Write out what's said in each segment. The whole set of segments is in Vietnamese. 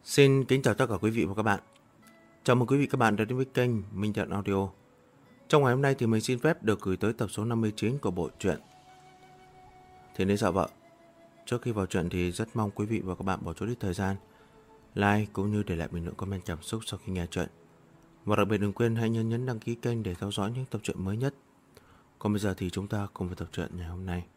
Xin kính chào tất cả quý vị và các bạn. Chào mừng quý vị và các bạn đã đến với kênh Minh Trận Audio. Trong ngày hôm nay thì mình xin phép được gửi tới tập số 59 của bộ truyện Thì Nên Sợ Vợ. Trước khi vào truyện thì rất mong quý vị và các bạn bỏ chút ít thời gian like cũng như để lại bình luận comment cảm xúc sau khi nghe truyện. Và đặc biệt đừng quên hãy nhấn đăng ký kênh để theo dõi những tập truyện mới nhất. Còn bây giờ thì chúng ta cùng vào tập truyện ngày hôm nay.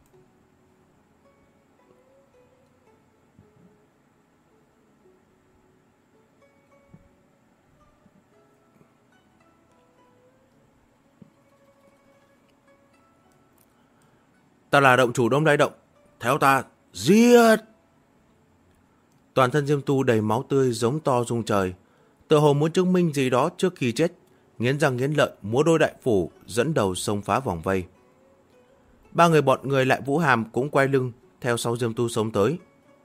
Ta là động chủ Đông Lai Động, theo ta giết! Toàn thân Diêm Tu đầy máu tươi giống to rung trời, tựa hồ muốn chứng minh gì đó trước khi chết, nghiến răng nghiến lợi múa đôi đại phủ dẫn đầu xông phá vòng vây. Ba người bọn người Lại Vũ Hàm cũng quay lưng theo sau Diêm Tu xông tới.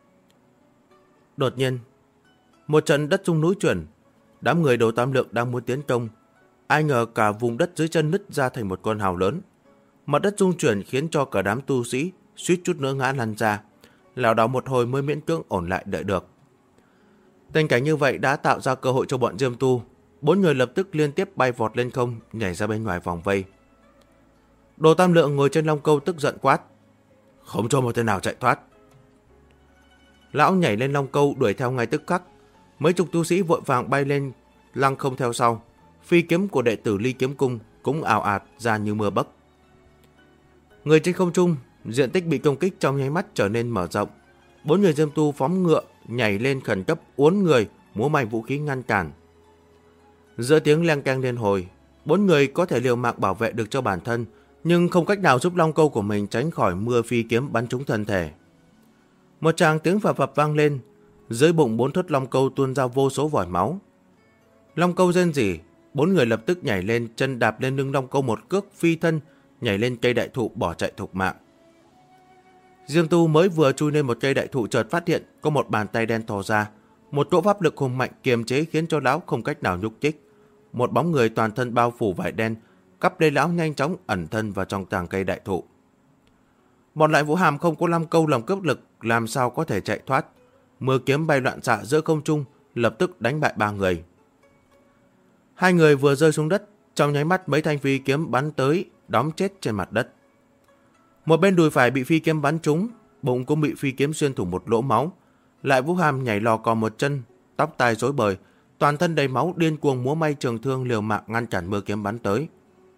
Đột nhiên, một trận đất rung núi chuyển, đám người Đồ Tam Lượng đang muốn tiến công, ai ngờ cả vùng đất dưới chân nứt ra thành một con hào lớn. Mặt đất rung chuyển khiến cho cả đám tu sĩ suýt chút nữa ngã lăn ra, lảo đảo một hồi mới miễn cưỡng ổn lại đợi được. Tình cảnh như vậy đã tạo ra cơ hội cho bọn Diêm Tu. Bốn người lập tức liên tiếp bay vọt lên không, nhảy ra bên ngoài vòng vây. Đồ Tam Lượng ngồi trên long câu tức giận quát: không cho một tên nào chạy thoát. Lão nhảy lên long câu đuổi theo ngay tức khắc. Mấy chục tu sĩ vội vàng bay lên lăng không theo sau. Phi kiếm của đệ tử Ly Kiếm Cung cũng ào ạt ra như mưa bấc. Người trên không trung, diện tích bị công kích trong nháy mắt trở nên mở rộng. Bốn người Diêm Tu phóng ngựa nhảy lên khẩn cấp uốn người múa may vũ khí ngăn cản. Giữa tiếng leng keng liên hồi, bốn người có thể liều mạng bảo vệ được cho bản thân, nhưng không cách nào giúp long câu của mình tránh khỏi mưa phi kiếm bắn trúng thân thể. Một tràng tiếng phập phập vang lên, dưới bụng bốn thất long câu tuôn ra vô số vòi máu. Long câu rên rỉ, bốn người lập tức nhảy lên, chân đạp lên lưng long câu một cước phi thân, nhảy lên cây đại thụ bỏ chạy thục mạng. Diêm Tu mới vừa chui lên một cây đại thụ chợt phát hiện có một bàn tay đen thò ra, một cỗ pháp lực hùng mạnh kiềm chế khiến cho lão không cách nào nhúc nhích. Một bóng người toàn thân bao phủ vải đen cắp lấy lão nhanh chóng ẩn thân vào trong tàng cây đại thụ. Bọn Lại Vũ Hàm không có 5 câu làm cướp lực, làm sao có thể chạy thoát. Mưa kiếm bay loạn xạ giữa không trung, lập tức đánh bại ba người. Hai người vừa rơi xuống đất, trong nháy mắt mấy thanh phi kiếm bắn tới, đóng chết trên mặt đất. Một bên đùi phải bị phi kiếm bắn trúng, bụng cũng bị phi kiếm xuyên thủng một lỗ máu. Lại Vũ Hàm nhảy lò cò một chân, tóc tai rối bời, toàn thân đầy máu điên cuồng múa may trường thương liều mạng ngăn cản mưa kiếm bắn tới.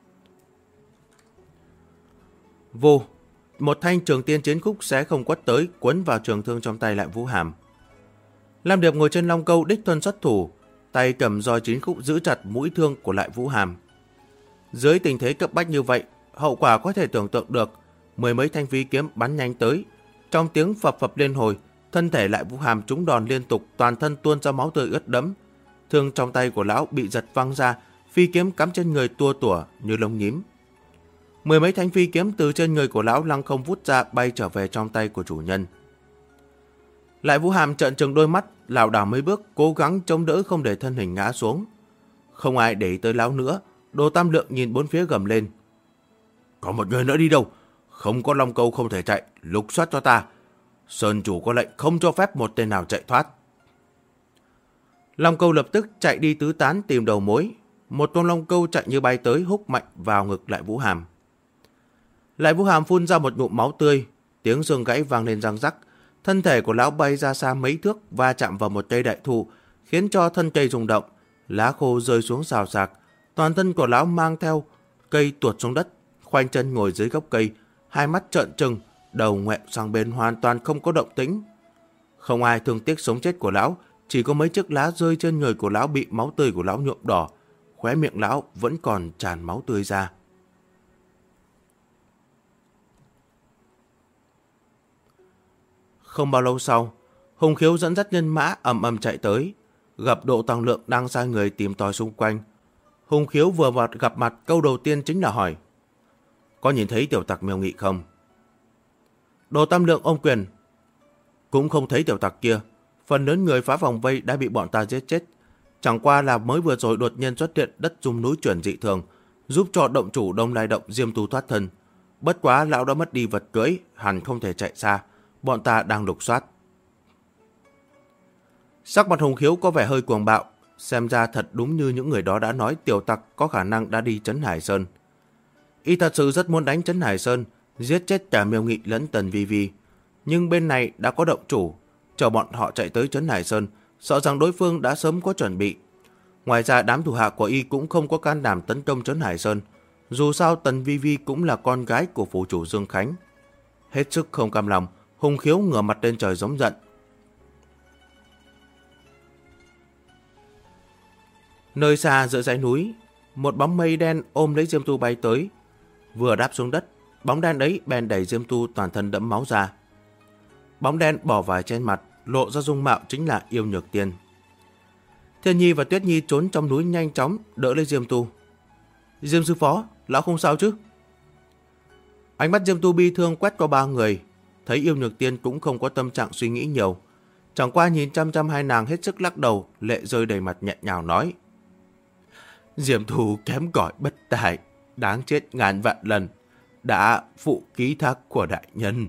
Vô, một thanh trường tiên chiến khúc xé không quất tới, quấn vào trường thương trong tay Lại Vũ Hàm. Lam Điệp ngồi trên long câu đích thân xuất thủ, tay cầm roi chín khúc giữ chặt mũi thương của Lại Vũ Hàm. Dưới tình thế cấp bách như vậy, hậu quả có thể tưởng tượng được. Mười mấy thanh phi kiếm bắn nhanh tới, trong tiếng phập phập liên hồi, thân thể Lại Vũ Hàm trúng đòn liên tục, toàn thân tuôn ra máu tươi ướt đẫm. Thương trong tay của lão bị giật văng ra, phi kiếm cắm trên người tua tủa như lông nhím. Mười mấy thanh phi kiếm từ trên người của lão lăng không vút ra, bay trở về trong tay của chủ nhân. Lại Vũ Hàm trợn trừng đôi mắt, lảo đảo mấy bước, cố gắng chống đỡ không để thân hình ngã xuống. Không ai để ý tới lão nữa. Đồ Tam Lượng nhìn bốn phía gầm lên: có một người nữa đi đâu? Không có long câu không thể chạy, lục soát cho ta. Sơn chủ có lệnh không cho phép một tên nào chạy thoát. Long câu lập tức chạy đi tứ tán tìm đầu mối. Một con long câu chạy như bay tới, húc mạnh vào ngực Lại Vũ Hàm. Lại Vũ Hàm phun ra một ngụm máu tươi, tiếng xương gãy vang lên răng rắc. Thân thể của lão bay ra xa mấy thước, va chạm vào một cây đại thụ, khiến cho thân cây rung động, lá khô rơi xuống xào xạc. Toàn thân của lão mang theo cây tuột xuống đất, khoanh chân ngồi dưới gốc cây, hai mắt trợn trừng, đầu ngoẹo sang bên hoàn toàn không có động tĩnh. Không ai thương tiếc sống chết của lão, chỉ có mấy chiếc lá rơi trên người của lão bị máu tươi của lão nhuộm đỏ, khóe miệng lão vẫn còn tràn máu tươi ra. Không bao lâu sau, Hùng Khiếu dẫn dắt nhân mã ầm ầm chạy tới, gặp Độ Tăng Lượng đang sai người tìm tòi xung quanh. Hùng Khiếu vừa gặp mặt, câu đầu tiên chính là hỏi: có nhìn thấy tiểu tặc Miêu Nghị không? Đồ Tam Lượng ôm quyền: cũng không thấy tiểu tặc kia. Phần lớn người phá vòng vây đã bị bọn ta giết chết. Chẳng qua là mới vừa rồi đột nhiên xuất hiện đất rung núi chuyển dị thường, giúp cho động chủ Đông Lai Động Diêm Tu thoát thân. Bất quá lão đã mất đi vật cưỡi, hẳn không thể chạy xa. Bọn ta đang lục soát. Sắc mặt Hùng Khiếu có vẻ hơi cuồng bạo, xem ra thật đúng như những người đó đã nói, tiểu tặc có khả năng đã đi Trấn Hải Sơn. Y thật sự rất muốn đánh Trấn Hải Sơn, giết chết cả Miêu Nghị lẫn Tần Vi Vi, nhưng bên này đã có động chủ, chờ bọn họ chạy tới Trấn Hải Sơn, sợ rằng đối phương đã sớm có chuẩn bị. Ngoài ra đám thủ hạ của Y cũng không có can đảm tấn công Trấn Hải Sơn, dù sao Tần Vi Vi cũng là con gái của phủ chủ Dương Khánh. Hết sức không cam lòng, Hùng Khiếu ngửa mặt lên trời giống giận. Nơi xa giữa dãy núi, một bóng mây đen ôm lấy Diêm Tu bay tới. Vừa đáp xuống đất, bóng đen ấy bèn đẩy Diêm Tu toàn thân đẫm máu ra. Bóng đen bỏ vải trên mặt, lộ ra dung mạo chính là Yêu Nhược Tiên. Thiên Nhi và Tuyết Nhi trốn trong núi nhanh chóng đỡ lấy Diêm Tu. Diêm sư phó, lão không sao chứ? Ánh mắt Diêm Tu bi thương quét qua ba người, thấy Yêu Nhược Tiên cũng không có tâm trạng suy nghĩ nhiều, chẳng qua nhìn chăm chăm hai nàng hết sức lắc đầu, lệ rơi đầy mặt nhẹ nhàng nói: Diêm Tu kém cỏi bất tài, đáng chết ngàn vạn lần, đã phụ ký thác của đại nhân.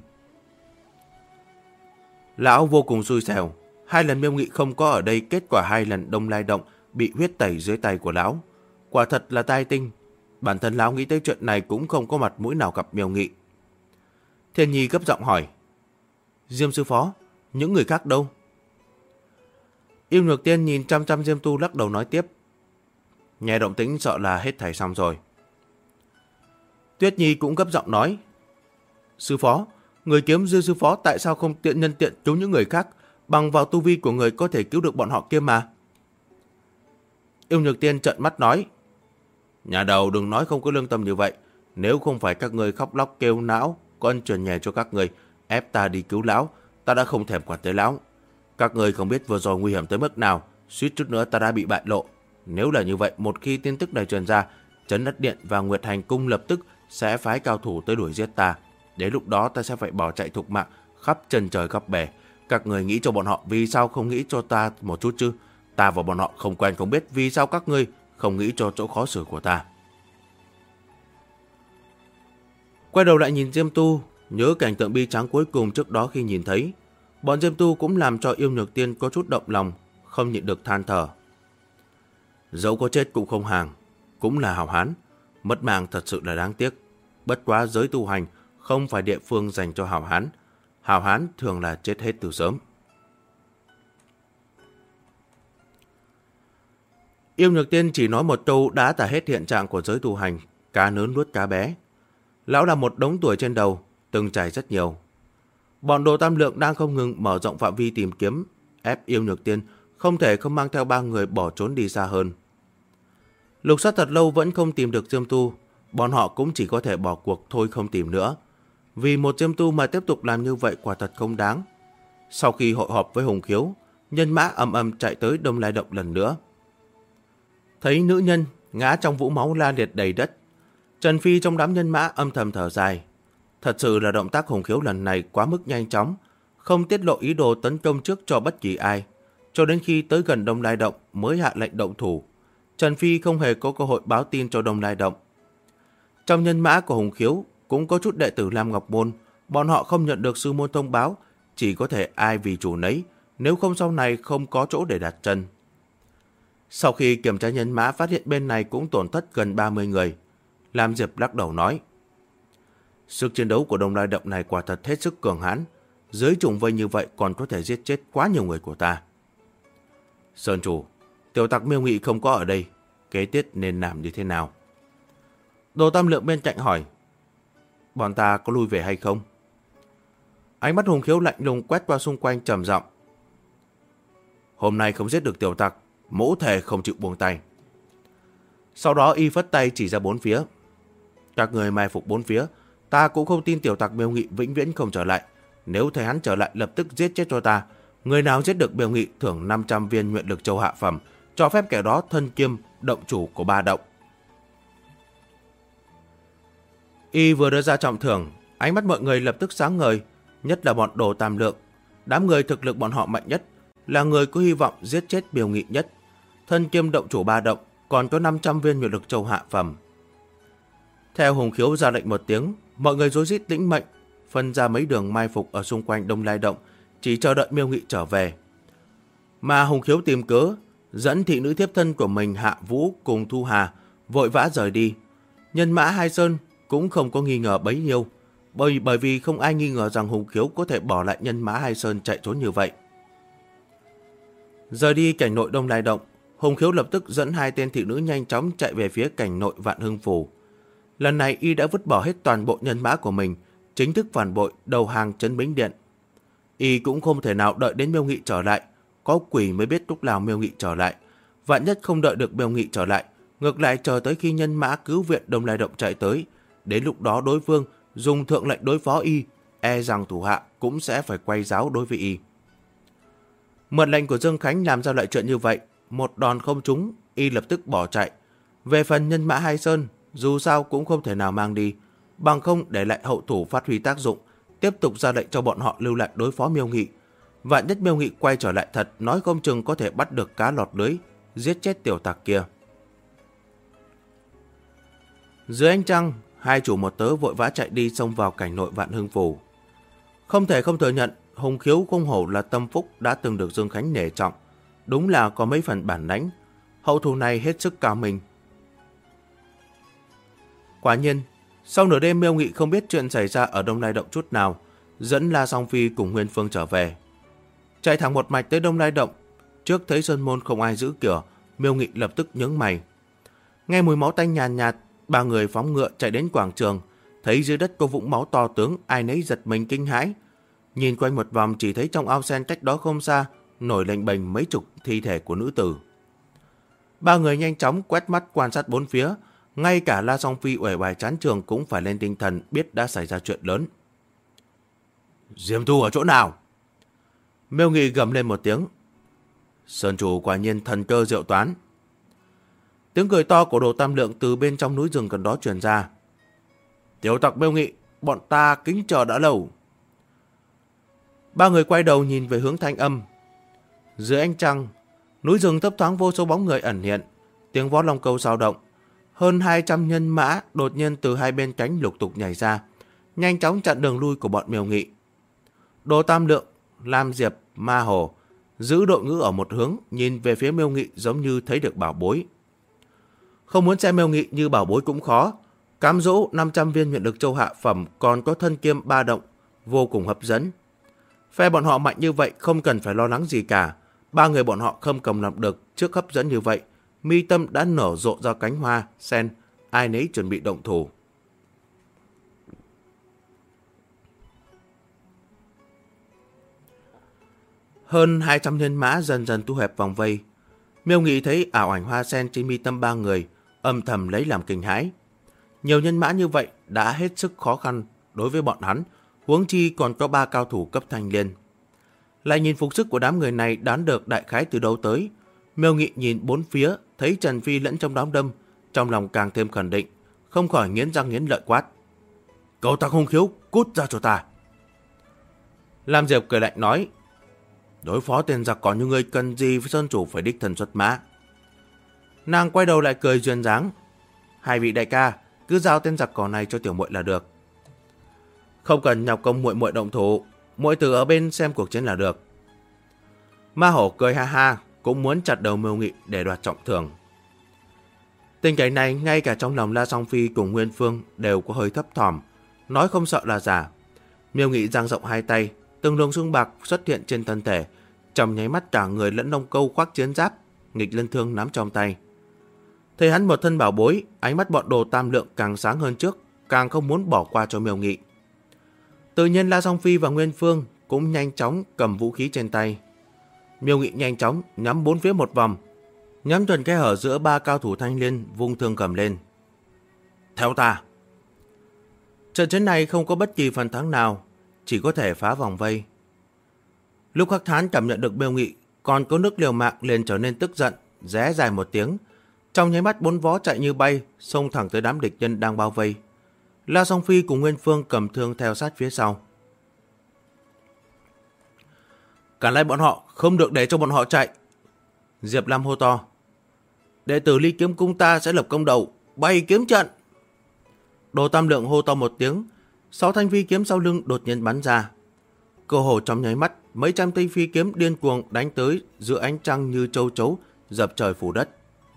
Lão vô cùng xui xẻo, 2 lần Miêu Nghị không có ở đây, kết quả 2 lần Đông Lai Động bị huyết tẩy dưới tay của lão. Quả thật là tai tinh. Bản thân lão nghĩ tới chuyện này cũng không có mặt mũi nào gặp Miêu Nghị. Thiên Nhi gấp giọng hỏi: Diêm sư phó, những người khác đâu? Yêu Nhược Tiên nhìn chăm chăm Diêm Tu lắc đầu nói tiếp: Nghe động tĩnh sợ là hết thảy xong rồi. Tuyết Nhi cũng gấp giọng nói: Sư phó, người kiếm Dư sư phó tại sao không nhân tiện cứu những người khác, bằng vào tu vi của người có thể cứu được bọn họ kia mà. Yêu Nhược Tiên trợn mắt nói: Nhà đầu đừng nói không có lương tâm như vậy, nếu không phải các người khóc lóc kêu não, con truyền nhẹ cho các người ép ta đi cứu lão, ta đã không thèm quản tới lão. Các người không biết vừa rồi nguy hiểm tới mức nào, suýt chút nữa ta đã bị bại lộ. Nếu là như vậy, một khi tin tức này truyền ra, Trấn Đất Điện và Nguyệt Hành Cung lập tức sẽ phái cao thủ tới đuổi giết ta. Đến lúc đó ta sẽ phải bỏ chạy thục mạng khắp chân trời khắp bể. Các người nghĩ cho bọn họ, vì sao không nghĩ cho ta một chút chứ? Ta và bọn họ không quen không biết, vì sao các ngươi không nghĩ cho chỗ khó xử của ta? Quay đầu lại nhìn Diêm Tu, nhớ cảnh tượng bi tráng cuối cùng trước đó khi nhìn thấy. Bọn Diêm Tu cũng làm cho Yêu Nhược Tiên có chút động lòng, không nhịn được than thở. Dẫu có chết cũng không hàng, cũng là hảo hán, mất mạng thật sự là đáng tiếc. Bất quá giới tu hành không phải địa phương dành cho hảo hán thường là chết hết từ sớm. Yêu Nhược Tiên chỉ nói một câu đã tả hết hiện trạng của giới tu hành, cá lớn nuốt cá bé. Lão là một đống tuổi trên đầu, từng trải rất nhiều. Bọn Đồ Tam Lượng đang không ngừng mở rộng phạm vi tìm kiếm, ép Yêu Nhược Tiên không thể không mang theo 3 người bỏ trốn đi xa hơn. Lục soát thật lâu vẫn không tìm được Diêm Tu, bọn họ cũng chỉ có thể bỏ cuộc thôi không tìm nữa. Vì một Diêm Tu mà tiếp tục làm như vậy quả thật không đáng. Sau khi hội họp với Hùng Khiếu, nhân mã ầm ầm chạy tới Đông Lai Động lần nữa. Thấy nữ nhân ngã trong vũng máu la liệt đầy đất, Trần Phi trong đám nhân mã âm thầm thở dài. Thật sự là động tác Hùng Khiếu lần này quá mức nhanh chóng, không tiết lộ ý đồ tấn công trước cho bất kỳ ai. Cho đến khi tới gần Đông Lai Động mới hạ lệnh động thủ. Trần Phi không hề có cơ hội báo tin cho Đông Lai Động. Trong nhân mã của Hùng Khiếu cũng có chút đệ tử Lam Ngọc Môn, bọn họ không nhận được sư môn thông báo, chỉ có thể ai vì chủ nấy, nếu không sau này không có chỗ để đặt chân. Sau khi kiểm tra nhân mã phát hiện bên này cũng tổn thất gần 30 người, Lam Diệp lắc đầu nói: Sức chiến đấu của Đông Lai Động này quả thật hết sức cường hãn, dưới trùng vây như vậy còn có thể giết chết quá nhiều người của ta. Sơn chủ, tiểu tặc Miêu Nghị không có ở đây, kế tiếp nên làm như thế nào? Đồ Tam Lượng bên cạnh hỏi: Bọn ta có lui về hay không? Ánh mắt Hùng Khiếu lạnh lùng quét qua xung quanh trầm giọng: Hôm nay không giết được tiểu tặc, mỗ thề không chịu buông tay. Sau đó y phất tay chỉ ra 4 phía: Các người mai phục 4 phía, ta cũng không tin tiểu tặc Miêu Nghị vĩnh viễn không trở lại. Nếu thấy hắn trở lại lập tức giết chết cho ta. Người nào giết được Miêu Nghị thưởng 500 viên nguyện lực châu hạ phẩm, cho phép kẻ đó thân kiêm động chủ của 3 động. Y vừa đưa ra trọng thưởng, ánh mắt mọi người lập tức sáng ngời, nhất là bọn Đồ Tam Lượng. Đám người thực lực bọn họ mạnh nhất, là người có hy vọng giết chết Miêu Nghị nhất. Thân kiêm động chủ 3 động, còn có 500 viên nguyện lực châu hạ phẩm. Theo Hùng Khiếu ra lệnh một tiếng, mọi người rối rít lĩnh mệnh, phân ra mấy đường mai phục ở xung quanh Đông Lai Động, chỉ chờ đợi Miêu Nghị trở về. Mà Hùng Khiếu tìm cớ, dẫn thị nữ thiếp thân của mình Hạ Vũ cùng Thu Hà vội vã rời đi. Nhân mã Hai Sơn cũng không có nghi ngờ bấy nhiêu, bởi vì không ai nghi ngờ rằng Hùng Khiếu có thể bỏ lại nhân mã Hai Sơn chạy trốn như vậy. Rời đi cảnh nội Đông Lai Động, Hùng Khiếu lập tức dẫn 2 tên thị nữ nhanh chóng chạy về phía cảnh nội Vạn Hưng Phủ. Lần này y đã vứt bỏ hết toàn bộ nhân mã của mình, chính thức phản bội đầu hàng Trấn Bính Điện. Y cũng không thể nào đợi đến Miêu Nghị trở lại, có quỷ mới biết lúc nào Miêu Nghị trở lại. Vạn nhất không đợi được Miêu Nghị trở lại, ngược lại chờ tới khi nhân mã cứu viện Đông Lai Động chạy tới, đến lúc đó đối phương dùng thượng lệnh đối phó y, e rằng thủ hạ cũng sẽ phải quay giáo đối với y. Mượn lệnh của Dương Khánh làm ra loại chuyện như vậy, một đòn không trúng, y lập tức bỏ chạy. Về phần nhân mã Hai Sơn, dù sao cũng không thể nào mang đi, bằng không để lại hậu thủ phát huy tác dụng, tiếp tục ra lệnh cho bọn họ lưu lại đối phó Miêu Nghị. Vạn nhất Miêu Nghị quay trở lại thật, nói không chừng có thể bắt được cá lọt lưới, giết chết tiểu tặc kia. Dưới ánh trăng, 2 chủ một tớ vội vã chạy đi xông vào cảnh nội Vạn Hưng Phủ. Không thể không thừa nhận, Hùng Khiếu không hổ là tâm phúc đã từng được Dương Khánh nể trọng, đúng là có mấy phần bản lãnh. Hậu thủ này hết sức cao mình. Quả nhiên, sau nửa đêm Miêu Nghị không biết chuyện xảy ra ở Đông Lai Động chút nào, dẫn La Song Phi cùng Nguyên Phương trở về. Chạy thẳng một mạch tới Đông Lai Động, trước thấy sơn môn không ai giữ cửa, Miêu Nghị lập tức nhướng mày. Nghe mùi máu tanh nhàn nhạt, 3 người phóng ngựa chạy đến quảng trường, thấy dưới đất có vũng máu to tướng, ai nấy giật mình kinh hãi. Nhìn quanh một vòng chỉ thấy trong ao sen cách đó không xa nổi lềnh bềnh mấy chục thi thể của nữ tử. 3 người nhanh chóng quét mắt quan sát bốn phía, ngay cả La Song Phi uể oải chán trường cũng phải lên tinh thần biết đã xảy ra chuyện lớn. Diêm Thu ở chỗ nào? Miêu Nghị gầm lên một tiếng. Sơn chủ quả nhiên thần cơ diệu toán. Tiếng cười to của Đồ Tam Lượng từ bên trong núi rừng gần đó truyền ra. Tiểu tặc Miêu Nghị, bọn ta kính chờ đã lâu. 3 người quay đầu nhìn về hướng thanh âm. Dưới ánh trăng, núi rừng thấp thoáng vô số bóng người ẩn hiện, tiếng vó long câu dao động. Hơn 200 nhân mã đột nhiên từ hai bên cánh lục tục nhảy ra, nhanh chóng chặn đường lui của bọn Miêu Nghị. Đồ Tam Lượng, Lam Diệp, Ma Hồ giữ đội ngũ ở một hướng, nhìn về phía Miêu Nghị giống như thấy được bảo bối. Không muốn xem Miêu Nghị như bảo bối cũng khó. Cám dỗ 500 viên nguyện lực châu hạ phẩm, còn có thân kiêm 3 động, vô cùng hấp dẫn. Phe bọn họ mạnh như vậy không cần phải lo lắng gì cả. 3 người bọn họ không cầm nắm được trước hấp dẫn như vậy. Mi tâm đã nở rộ ra cánh hoa, sen, ai nấy chuẩn bị động thủ. Hơn 200 nhân mã dần dần thu hẹp vòng vây. Miêu Nghị thấy ảo ảnh hoa sen trên mi tâm 3 người, âm thầm lấy làm kinh hãi. Nhiều nhân mã như vậy đã hết sức khó khăn đối với bọn hắn, huống chi còn có 3 cao thủ cấp thanh liên. Lại nhìn phục sức của đám người này đoán được đại khái từ đâu tới. Miêu Nghị nhìn bốn phía, thấy Trần Phi lẫn trong đám đông, trong lòng càng thêm khẳng định, không khỏi nghiến răng nghiến lợi quát. Cậu ta Hùng Khiếu, cút ra cho ta. Lam Diệp cười lạnh nói, đối phó tên giặc có như người cần gì với sơn chủ phải đích thân xuất mã. Nàng quay đầu lại cười duyên dáng. 2 vị đại ca, cứ giao tên giặc cỏ này cho tiểu muội là được. Không cần nhọc công muội muội động thủ, muội từ ở bên xem cuộc chiến là được. Ma Hổ cười ha ha, cũng muốn chặt đầu Miêu Nghị để đoạt trọng thưởng. Tình cảnh này ngay cả trong lòng La Song Phi cùng Nguyên Phương đều có hơi thấp thỏm, nói không sợ là giả. Miêu Nghị dang rộng 2 tay, từng luồng xương bạc xuất hiện trên thân thể, trong nháy mắt cả người lẫn lông câu khoác chiến giáp, nghịch lân thương nắm trong tay. Thấy hắn một thân bảo bối, ánh mắt bọn Đồ Tam Lượng càng sáng hơn trước, càng không muốn bỏ qua cho Miêu Nghị. Tự nhiên La Song Phi và Nguyên Phương cũng nhanh chóng cầm vũ khí trên tay. Miêu Nghị nhanh chóng nhắm bốn phía một vòng, nhắm chuẩn kẽ hở giữa 3 cao thủ thanh liên, vung thương cầm lên. Theo ta. Trận chiến này không có bất kỳ phần thắng nào, chỉ có thể phá vòng vây. Lúc Hắc Thán cảm nhận được Miêu Nghị còn có nước liều mạng liền trở nên tức giận, ré dài một tiếng, trong nháy mắt 4 vó chạy như bay, xông thẳng tới đám địch nhân đang bao vây. La Song Phi cùng Nguyên Phương cầm thương theo sát phía sau. Cản lại bọn họ, không được để cho bọn họ chạy. Diệp Lam hô to. Đệ tử Ly Kiếm Cung ta sẽ lập công đầu, bày kiếm trận. Đồ Tam Lượng hô to một tiếng, 6 thanh phi kiếm sau lưng đột nhiên bắn ra. Cơ hồ trong nháy mắt, mấy trăm thanh phi kiếm điên cuồng đánh tới giữa ánh trăng như châu chấu, dập trời phủ đất.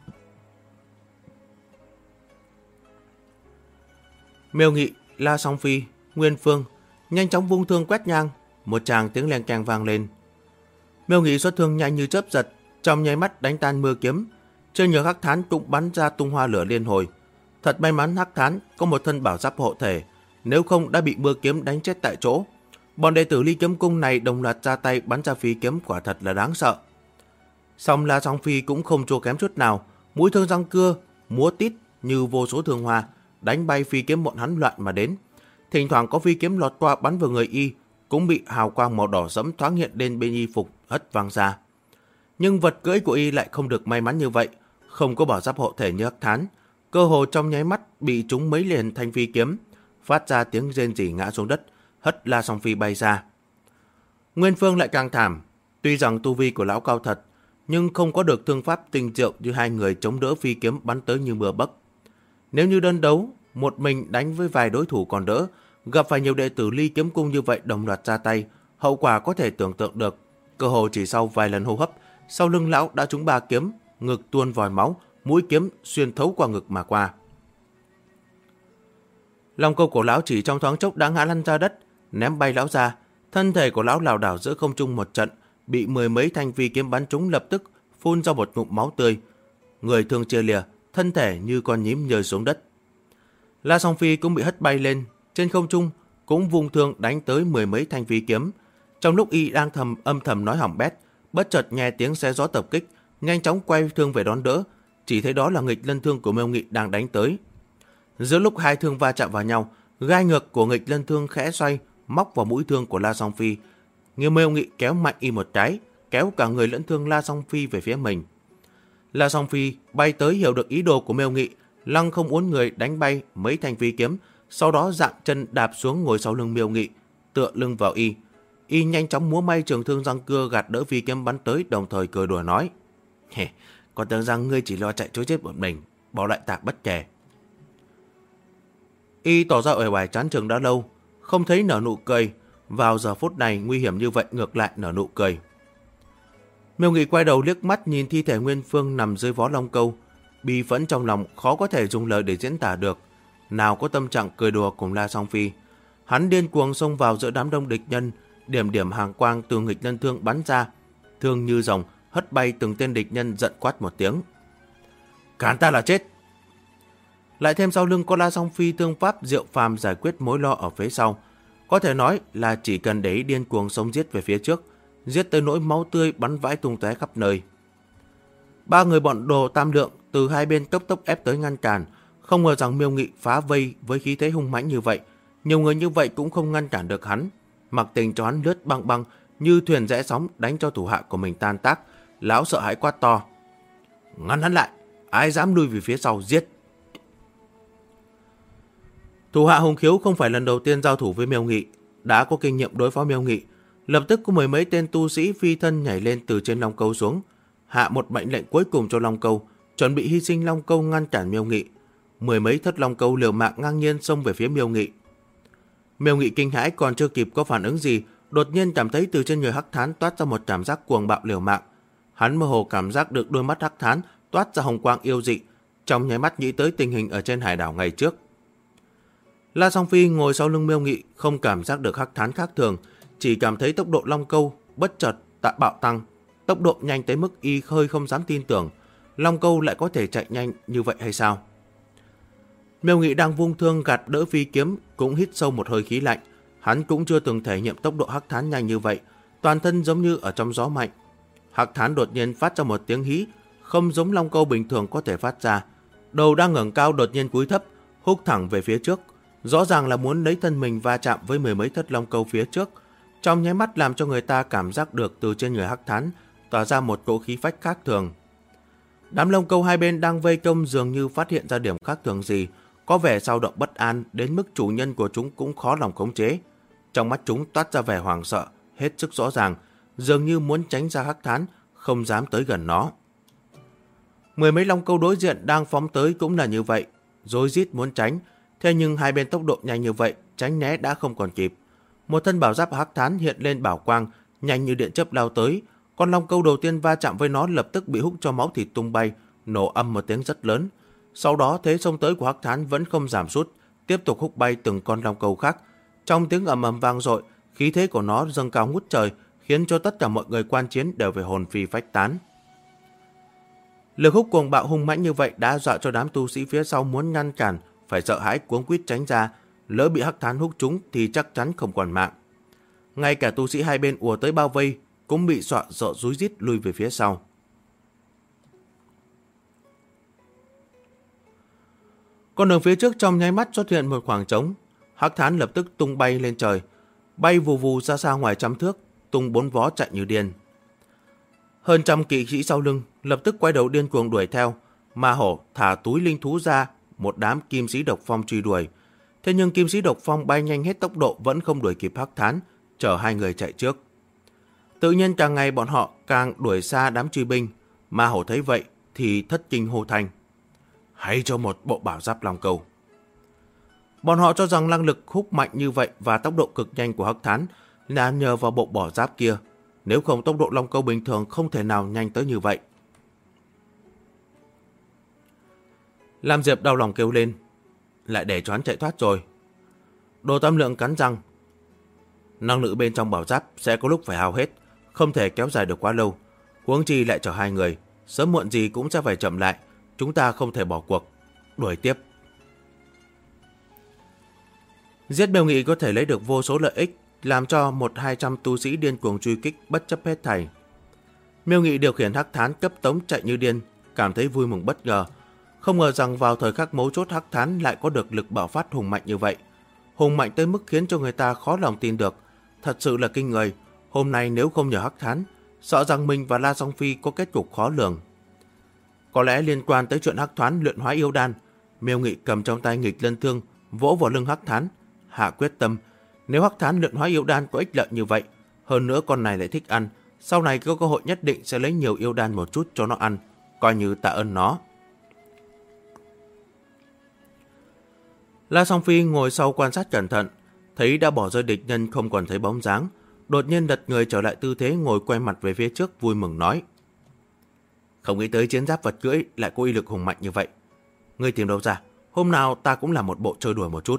Miêu Nghị, La Song Phi, Nguyên Phương nhanh chóng vung thương quét ngang, một tràng tiếng leng keng vang lên. Miêu Nghị xuất thương nhanh như chớp giật, trong nháy mắt đánh tan mưa kiếm. Trên người Hắc Thán cũng bắn ra tung hoa lửa liên hồi. Thật may mắn Hắc Thán có một thân bảo giáp hộ thể, nếu không đã bị mưa kiếm đánh chết tại chỗ. Bọn đệ tử Ly Kiếm Cung này đồng loạt ra tay bắn ra phi kiếm, quả thật là đáng sợ. Song La Song Phi cũng không chua kém chút nào, mũi thương răng cưa múa tít như vô số thương hoa, đánh bay phi kiếm bọn hắn loạn mà đến. Thỉnh thoảng có phi kiếm lọt qua bắn vào người y, cũng bị hào quang màu đỏ sẫm thoáng hiện lên bên y phục hất văng ra. Nhưng vật cưỡi của y lại không được may mắn như vậy, không có bảo giáp hộ thể như Hắc Thán, cơ hồ trong nháy mắt bị trúng mấy liền thanh phi kiếm, phát ra tiếng rên rỉ ngã xuống đất, hất La Song Phi bay ra. Nguyên Phương lại càng thảm, tuy rằng tu vi của lão cao thật, nhưng không có được thương pháp tinh diệu như hai người chống đỡ phi kiếm bắn tới như mưa bấc. Nếu như đơn đấu, một mình đánh với vài đối thủ còn đỡ, gặp phải nhiều đệ tử Ly Kiếm Cung như vậy đồng loạt ra tay, hậu quả có thể tưởng tượng được. Cơ hồ chỉ sau vài lần hô hấp, sau lưng lão đã trúng 3 kiếm, ngực tuôn vòi máu, mũi kiếm xuyên thấu qua ngực mà qua. Long câu của lão chỉ trong thoáng chốc đã ngã lăn ra đất, ném bay lão ra. Thân thể của lão lảo đảo giữa không trung một trận, bị mười mấy thanh phi kiếm bắn trúng, lập tức phun ra một ngụm máu tươi. Người thương chia lìa, thân thể như con nhím rơi xuống đất. La Song Phi cũng bị hất bay lên, trên không trung cũng vung thương đánh tới mười mấy thanh phi kiếm. Trong lúc y đang âm thầm nói hỏng bét, bất chợt nghe tiếng xé gió tập kích, nhanh chóng quay thương về đón đỡ, chỉ thấy đó là nghịch lân thương của Miêu Nghị đang đánh tới. Giữa lúc hai thương va chạm vào nhau, gai ngược của nghịch lân thương khẽ xoay, móc vào mũi thương của La Song Phi. Nhưng Miêu Nghị kéo mạnh y một cái, kéo cả người lẫn thương La Song Phi về phía mình. La Song Phi bay tới hiểu được ý đồ của Miêu Nghị, lăng không uốn người đánh bay mấy thanh phi kiếm, sau đó dạn chân đạp xuống ngồi sau lưng Miêu Nghị, tựa lưng vào y. Y nhanh chóng múa may trường thương răng cưa gạt đỡ phi kiếm bắn tới, đồng thời cười đùa nói: còn tưởng rằng ngươi chỉ lo chạy trối chết một mình, bỏ lại ta bất kể. Y tỏ ra uể oải chán chường đã lâu, không thấy nở nụ cười. Vào giờ phút này nguy hiểm như vậy ngược lại nở nụ cười. Miêu Nghị quay đầu liếc mắt nhìn thi thể Nguyên Phương nằm dưới vó Long Câu, bi phẫn trong lòng khó có thể dùng lời để diễn tả được. Nào có tâm trạng cười đùa cùng La Song Phi. Hắn điên cuồng xông vào giữa đám đông địch nhân, điểm điểm hàng quang từ nghịch lân thương bắn ra, thương như rồng hất bay từng tên địch nhân, giận quát một tiếng: cản ta là chết. Lại thêm sau lưng có La Song Phi thương pháp diệu phàm giải quyết mối lo ở phía sau. Có thể nói là chỉ cần để ý điên cuồng xông giết về phía trước, giết tới nỗi máu tươi bắn vãi tung tóe khắp nơi. Ba người bọn Đồ Tam Lượng từ hai bên tốc tốc ép tới ngăn cản, không ngờ rằng Miêu Nghị phá vây với khí thế hung mãnh như vậy, nhiều người như vậy cũng không ngăn cản được hắn, mặc tình cho hắn lướt băng băng như thuyền rẽ sóng, đánh cho thủ hạ của mình tan tác. Lão sợ hãi quát to: ngăn hắn lại, ai dám lui về phía sau giết. Thủ hạ Hùng Khiếu không phải lần đầu tiên giao thủ với Miêu Nghị, đã có kinh nghiệm đối phó Miêu Nghị. Lập tức có mười mấy tên tu sĩ phi thân nhảy lên từ trên Long Câu xuống, hạ một mệnh lệnh cuối cùng cho Long Câu, chuẩn bị hy sinh Long Câu ngăn cản Miêu Nghị. Mười mấy thất Long Câu liều mạng ngang nhiên xông về phía Miêu Nghị. Miêu Nghị kinh hãi còn chưa kịp có phản ứng gì, đột nhiên cảm thấy từ trên người Hắc Thán toát ra một cảm giác cuồng bạo liều mạng. Hắn mơ hồ cảm giác được đôi mắt Hắc Thán toát ra hồng quang yêu dị, trong nháy mắt nghĩ tới tình hình ở trên hải đảo ngày trước. La Song Phi ngồi sau lưng Miêu Nghị không cảm giác được Hắc Thán khác thường, chỉ cảm thấy tốc độ Long Câu bất chợt bạo tăng, tốc độ nhanh tới mức y hơi không dám tin tưởng Long Câu lại có thể chạy nhanh như vậy hay sao. Miêu Nghị đang vung thương gạt đỡ phi kiếm cũng hít sâu một hơi khí lạnh, hắn cũng chưa từng thể nghiệm tốc độ Hắc Thán nhanh như vậy, toàn thân giống như ở trong gió mạnh. Hắc Thán đột nhiên phát ra một tiếng hí, không giống Long Câu bình thường có thể phát ra, đầu đang ngẩng cao đột nhiên cúi thấp, húc thẳng về phía trước, rõ ràng là muốn lấy thân mình va chạm với mười mấy thất Long Câu phía trước, trong nháy mắt làm cho người ta cảm giác được từ trên người Hắc Thán tỏa ra một cỗ khí phách khác thường. Đám Long Câu hai bên đang vây công dường như phát hiện ra điểm khác thường gì, có vẻ dao động bất an đến mức chủ nhân của chúng cũng khó lòng khống chế. Trong mắt chúng toát ra vẻ hoảng sợ hết sức rõ ràng, dường như muốn tránh ra Hắc Thán, không dám tới gần nó. Mười mấy Long Câu đối diện đang phóng tới cũng là như vậy, rối rít muốn tránh, thế nhưng hai bên tốc độ nhanh như vậy, tránh né đã không còn kịp. Một thân bảo giáp hắc thán hiện lên bảo quang, nhanh như điện chớp lao tới. Con long câu đầu tiên va chạm với nó lập tức bị húc cho máu thịt tung bay, nổ âm một tiếng rất lớn. Sau đó thế xông tới của hắc thán vẫn không giảm sút, tiếp tục húc bay từng con long câu khác. Trong tiếng ầm ầm vang dội, khí thế của nó dâng cao ngút trời, khiến cho tất cả mọi người quan chiến đều phải hồn phi phách tán. Lực húc cuồng bạo hung mãnh như vậy đã dọa cho đám tu sĩ phía sau muốn ngăn cản phải sợ hãi cuống quýt tránh ra, lỡ bị hắc thán húc trúng thì chắc chắn không còn mạng. Ngay cả tu sĩ hai bên ùa tới bao vây cũng bị dọa sợ rúi rít lui về phía sau. Con đường phía trước trong nháy mắt xuất hiện một khoảng trống, hắc thán lập tức tung bay lên trời, bay vù vù ra xa ngoài trăm thước, tung bốn vó chạy như điên. Hơn trăm kỵ sĩ sau lưng lập tức quay đầu điên cuồng đuổi theo. Ma hổ thả túi linh thú ra, một đám kim sĩ độc phong truy đuổi. Thế nhưng kim sĩ độc phong bay nhanh hết tốc độ vẫn không đuổi kịp hắc thán, chở hai người chạy trước. Tự nhiên càng ngày bọn họ càng đuổi xa đám truy binh. Ma hổ thấy vậy thì thất kinh hô thanh: "Hãy cho một bộ bảo giáp long câu." Bọn họ cho rằng năng lực húc mạnh như vậy và tốc độ cực nhanh của hắc thán là nhờ vào bộ bảo giáp kia. Nếu không, tốc độ long câu bình thường không thể nào nhanh tới như vậy. Lam Diệp đau lòng kêu lên: "Lại để cho hắn chạy thoát rồi." Đồ Tam Lượng cắn răng: "Năng lượng bên trong bảo giáp sẽ có lúc phải hao hết, không thể kéo dài được quá lâu. Huống chi lại chở hai người, sớm muộn gì cũng sẽ phải chậm lại. Chúng ta không thể bỏ cuộc, đuổi tiếp." Giết Miêu Nghị có thể lấy được vô số lợi ích, làm cho 100-200 tu sĩ điên cuồng truy kích bất chấp hết thảy. Miêu Nghị điều khiển hắc thán cấp tống chạy như điên, cảm thấy vui mừng bất ngờ. Không ngờ rằng vào thời khắc mấu chốt hắc thán lại có được lực bạo phát hùng mạnh như vậy. Hùng mạnh tới mức khiến cho người ta khó lòng tin được. Thật sự là kinh người. Hôm nay nếu không nhờ hắc thán, sợ rằng mình và La Song Phi có kết cục khó lường. Có lẽ liên quan tới chuyện hắc thán luyện hóa yêu đan, Miêu Nghị cầm trong tay nghịch lân thương, vỗ vào lưng hắc thán, hạ quyết tâm. Nếu hắc thán luyện hóa yêu đan có ích lợi như vậy, hơn nữa con này lại thích ăn, sau này có cơ hội nhất định sẽ lấy nhiều yêu đan một chút cho nó ăn, coi như tạ ơn nó. La Song Phi ngồi sau quan sát cẩn thận, thấy đã bỏ rơi địch nhân không còn thấy bóng dáng, đột nhiên lật người trở lại tư thế ngồi quay mặt về phía trước, vui mừng nói: "Không nghĩ tới chiến giáp vật cưỡi lại có uy lực hùng mạnh như vậy. Ngươi tìm đâu ra? Hôm nào ta cũng làm một bộ chơi đùa một chút."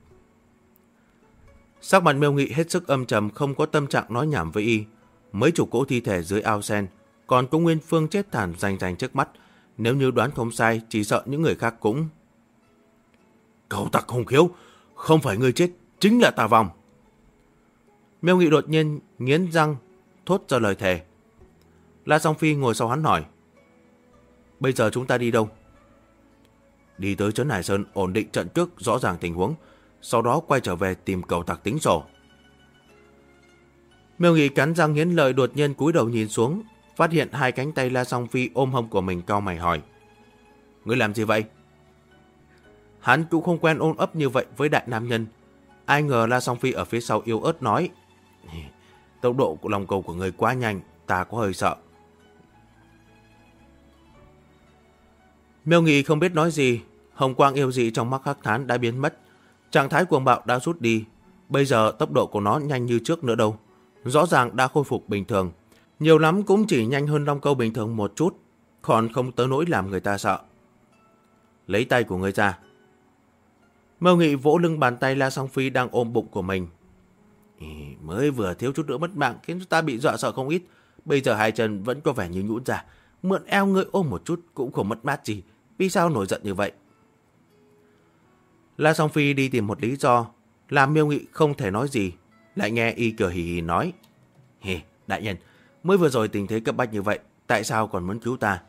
Sắc mặt Miêu Nghị hết sức âm trầm, không có tâm trạng nói nhảm với y. Mấy chục cỗ thi thể dưới ao sen, còn có nguyên phương chết thảm rành rành trước mắt. Nếu như đoán không sai, chỉ sợ những người khác cũng... "Cẩu tặc hùng khiếu, không phải ngươi chết, chính là ta vong." Miêu Nghị đột nhiên nghiến răng, thốt ra lời thề. La Song Phi ngồi sau hắn hỏi: "Bây giờ chúng ta đi đâu?" "Đi tới trấn Hải Sơn ổn định trận trước, rõ ràng tình huống, sau đó quay trở về tìm cẩu tặc tính sổ." Miêu Nghị cắn răng nghiến lợi, đột nhiên cúi đầu nhìn xuống, phát hiện hai cánh tay La Song Phi ôm hông của mình, cau mày hỏi: "Ngươi làm gì vậy?" Hắn cũng không quen ôm ấp như vậy với đại nam nhân. Ai ngờ La Song Phi ở phía sau yếu ớt nói: "Tốc độ của lòng cầu của người quá nhanh, ta có hơi sợ." Miêu Nghị không biết nói gì. Hồng quang yêu dị trong mắt hắc thán đã biến mất, trạng thái cuồng bạo đã rút đi. Bây giờ tốc độ của nó nhanh như trước nữa đâu, rõ ràng đã khôi phục bình thường. Nhiều lắm cũng chỉ nhanh hơn long câu bình thường một chút, còn không tới nỗi làm người ta sợ. "Lấy tay của người ra." Miêu Nghị vỗ lưng bàn tay La Song Phi đang ôm bụng của mình. Mới vừa thiếu chút nữa mất mạng khiến ta bị dọa sợ không ít. Bây giờ hai chân vẫn có vẻ như nhũn ra. Mượn eo ngươi ôm một chút cũng không mất mát gì. Vì sao nổi giận như vậy?" La Song Phi đi tìm một lý do, làm Miêu Nghị không thể nói gì. Lại nghe y cười hì hì nói: "Đại nhân, mới vừa rồi tình thế cấp bách như vậy, tại sao còn muốn cứu ta?"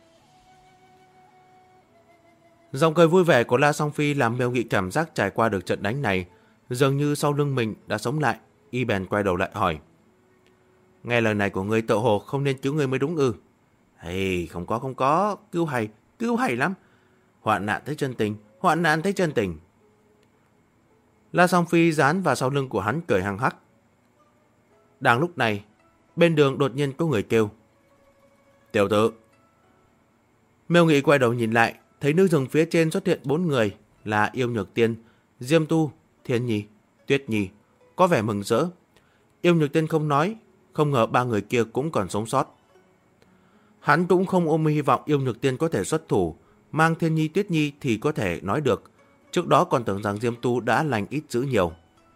Giọng cười vui vẻ của La Song Phi làm Miêu Nghị cảm giác trải qua được trận đánh này, dường như sau lưng mình đã sống lại. Y bèn quay đầu lại hỏi: "Nghe lời này của ngươi tự hồ không nên cứu ngươi mới đúng ư?" Không có, cứu hay lắm. Hoạn nạn thấy chân tình, hoạn nạn thấy chân tình." La Song Phi dán vào sau lưng của hắn cười hăng hắc. Đang lúc này, bên đường đột nhiên có người kêu: "Tiểu tử!" Miêu Nghị quay đầu nhìn lại, thấy núi rừng phía trên xuất hiện 4 người là Yêu Nhược Tiên, Diêm Tu, Thiên Nhi, Tuyết Nhi, có vẻ mừng rỡ, Yêu Nhược Tiên không nói, không ngờ ba người kia cũng còn sống sót. Hắn cũng không ôm hy vọng Yêu Nhược Tiên có thể xuất thủ, mang Thiên Nhi Tuyết Nhi thì có thể nói được. Trước đó còn tưởng rằng Diêm Tu đã lành ít dữ nhiều.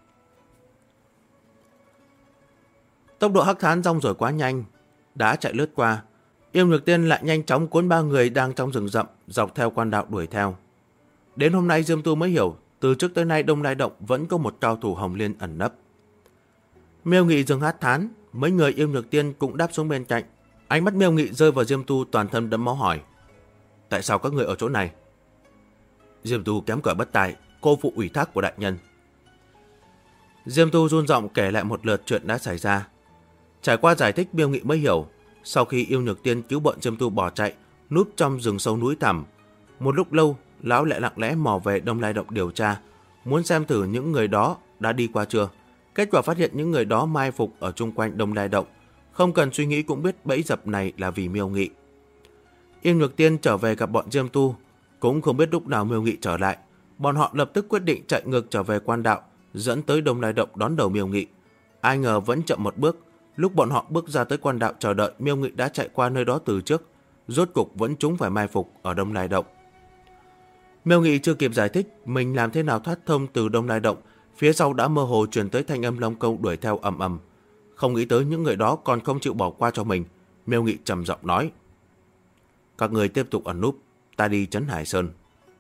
Tốc độ hắc thán rong rồi quá nhanh, đã chạy lướt qua. Yêu Nhược Tiên lại nhanh chóng cuốn ba người đang trong rừng rậm dọc theo quan đạo đuổi theo. Đến hôm nay Diêm Tu mới hiểu, từ trước tới nay Đông Lai Động vẫn có một cao thủ Hồng Liên ẩn nấp. Miêu Nghị dừng hát thán, mấy người Yêu Nhược Tiên cũng đáp xuống bên cạnh. Ánh mắt Miêu Nghị rơi vào Diêm Tu toàn thân đẫm máu hỏi: tại sao các người ở chỗ này? Diêm Tu kém cỏi bất tài, cô phụ ủy thác của đại nhân. Diêm Tu run giọng kể lại một lượt chuyện đã xảy ra. Trải qua giải thích, Miêu Nghị mới hiểu, sau khi Yêu Nhược Tiên cứu bọn Diêm Tu bỏ chạy, núp trong rừng sâu núi thẳm, một lúc lâu, lão lại lặng lẽ mò về Đông Lai Động điều tra, muốn xem thử những người đó đã đi qua chưa. Kết quả phát hiện những người đó mai phục ở chung quanh Đông Lai Động, không cần suy nghĩ cũng biết bẫy dập này là vì Miêu Nghị. Yêu Nhược Tiên trở về gặp bọn Diêm Tu, cũng không biết lúc nào Miêu Nghị trở lại. Bọn họ lập tức quyết định chạy ngược trở về quan đạo, dẫn tới Đông Lai Động đón đầu Miêu Nghị. Ai ngờ vẫn chậm một bước, lúc bọn họ bước ra tới quan đạo chờ đợi, Miêu Nghị đã chạy qua nơi đó từ trước, rốt cục vẫn chúng phải mai phục ở Đông Lai Động. Miêu Nghị chưa kịp giải thích mình làm thế nào thoát thông từ Đông Lai Động, phía sau đã mơ hồ truyền tới thanh âm Long Câu đuổi theo ầm ầm. Không nghĩ tới những người đó còn không chịu bỏ qua cho mình, Miêu Nghị trầm giọng nói: các người tiếp tục ẩn núp, ta đi Trấn Hải Sơn.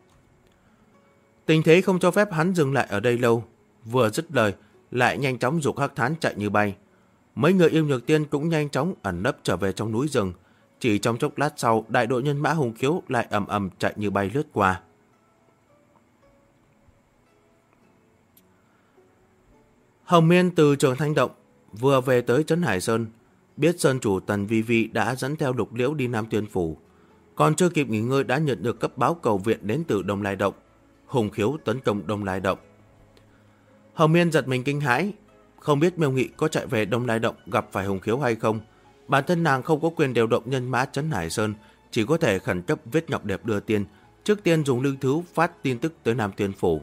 Tình thế không cho phép hắn dừng lại ở đây lâu, vừa dứt lời lại nhanh chóng giục hắc thán chạy như bay. Mấy người Yêu Nhược Tiên cũng nhanh chóng ẩn nấp trở về trong núi rừng. Chỉ trong chốc lát sau, đại đội nhân mã hùng khiếu lại ầm ầm chạy như bay lướt qua. Hồng Miên từ Trường Thanh Động vừa về tới Trấn Hải Sơn, biết sơn chủ Tần Vi Vi đã dẫn theo Lục Liễu đi Nam Tuyên Phủ, còn chưa kịp nghỉ ngơi đã nhận được cấp báo cầu viện đến từ Đông Lai Động. Hùng khiếu tấn công Đông Lai Động. Hồng Miên giật mình kinh hãi, không biết Miêu Nghị có chạy về Đông Lai Động gặp phải hùng khiếu hay không. Bản thân nàng không có quyền điều động nhân mã Trấn Hải Sơn, chỉ có thể khẩn cấp viết ngọc điệp đưa tin, trước tiên dùng lưu thứ phát tin tức tới Nam Tuyên Phủ.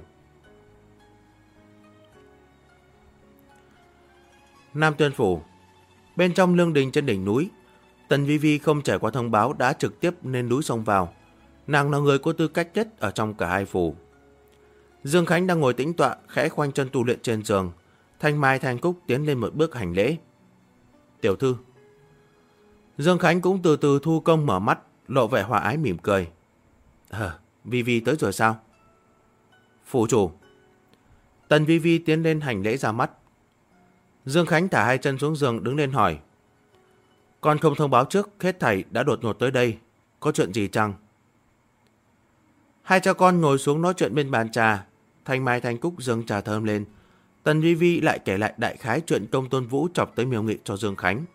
Nam Tuyên Phủ, bên trong lương đình trên đỉnh núi, Tần Vi Vi không trải qua thông báo đã trực tiếp lên núi xông vào. Nàng là người có tư cách nhất ở trong cả hai phủ. Dương Khánh đang ngồi tĩnh tọa, khẽ khoanh chân tu luyện trên giường. Thanh Mai Thanh Cúc tiến lên một bước hành lễ. Tiểu thư. Dương Khánh cũng từ từ thu công mở mắt, lộ vẻ hòa ái mỉm cười. Vi Vi tới rồi sao? Phủ chủ. Tần Vi Vi tiến lên hành lễ ra mắt. Dương Khánh thả hai chân xuống giường đứng lên hỏi: con không thông báo trước, hết thảy đã đột ngột tới đây, có chuyện gì chăng? Hai cha con ngồi xuống nói chuyện bên bàn trà. Thanh Mai Thanh Cúc dâng trà thơm lên. Tần Vi Vi lại kể lại đại khái chuyện Công Tôn Vũ chọc tới Miêu Nghị cho Dương Khánh.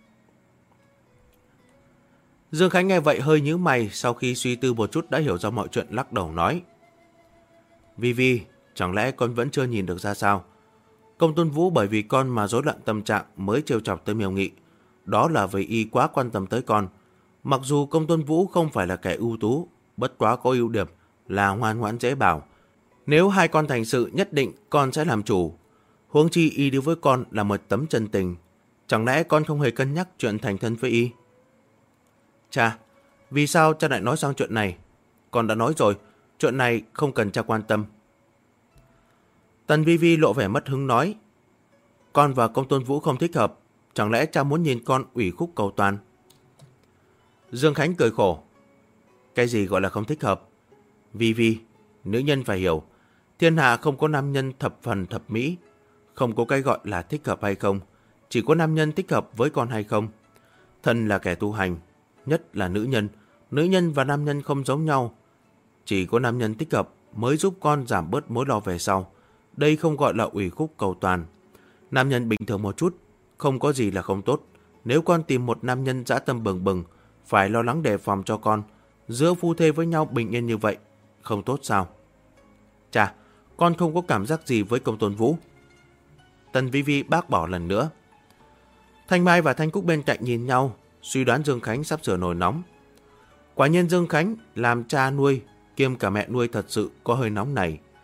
Dương Khánh nghe vậy hơi nhíu mày, sau khi suy tư một chút đã hiểu ra mọi chuyện, lắc đầu nói: Vi Vi, chẳng lẽ con vẫn chưa nhìn được ra sao? Công Tôn Vũ bởi vì con mà rối loạn tâm trạng mới trêu chọc tới Miêu Nghị. Đó là vì y quá quan tâm tới con. Mặc dù Công Tôn Vũ không phải là kẻ ưu tú, bất quá có ưu điểm là ngoan ngoãn dễ bảo. Nếu hai con thành sự nhất định con sẽ làm chủ. Huống chi y đối với con là một tấm chân tình. Chẳng lẽ con không hề cân nhắc chuyện thành thân với y? Cha, vì sao cha lại nói sang chuyện này? Con đã nói rồi, chuyện này không cần cha quan tâm. Tần Vi Vi lộ vẻ mất hứng nói: con và Công Tôn Vũ không thích hợp, chẳng lẽ cha muốn nhìn con ủy khúc cầu toàn? Dương Khánh cười khổ: cái gì gọi là không thích hợp? Vi Vi, nữ nhân phải hiểu, thiên hạ không có nam nhân thập phần thập mỹ, không có cái gọi là thích hợp hay không, chỉ có nam nhân thích hợp với con hay không. Thân là kẻ tu hành, nhất là nữ nhân và nam nhân không giống nhau. Chỉ có nam nhân thích hợp mới giúp con giảm bớt mối lo về sau. Đây không gọi là ủy khúc cầu toàn. Nam nhân bình thường một chút, không có gì là không tốt. Nếu con tìm một nam nhân dã tâm bừng bừng, phải lo lắng đề phòng cho con. Giữa phu thê với nhau bình yên như vậy, không tốt sao? Chà, con không có cảm giác gì với Công Tôn Vũ. Tần Vi Vi bác bỏ lần nữa. Thanh Mai và Thanh Cúc bên cạnh nhìn nhau, suy đoán Dương Khánh sắp sửa nổi nóng. Quả nhiên Dương Khánh làm cha nuôi kiêm cả mẹ nuôi thật sự có hơi nóng này.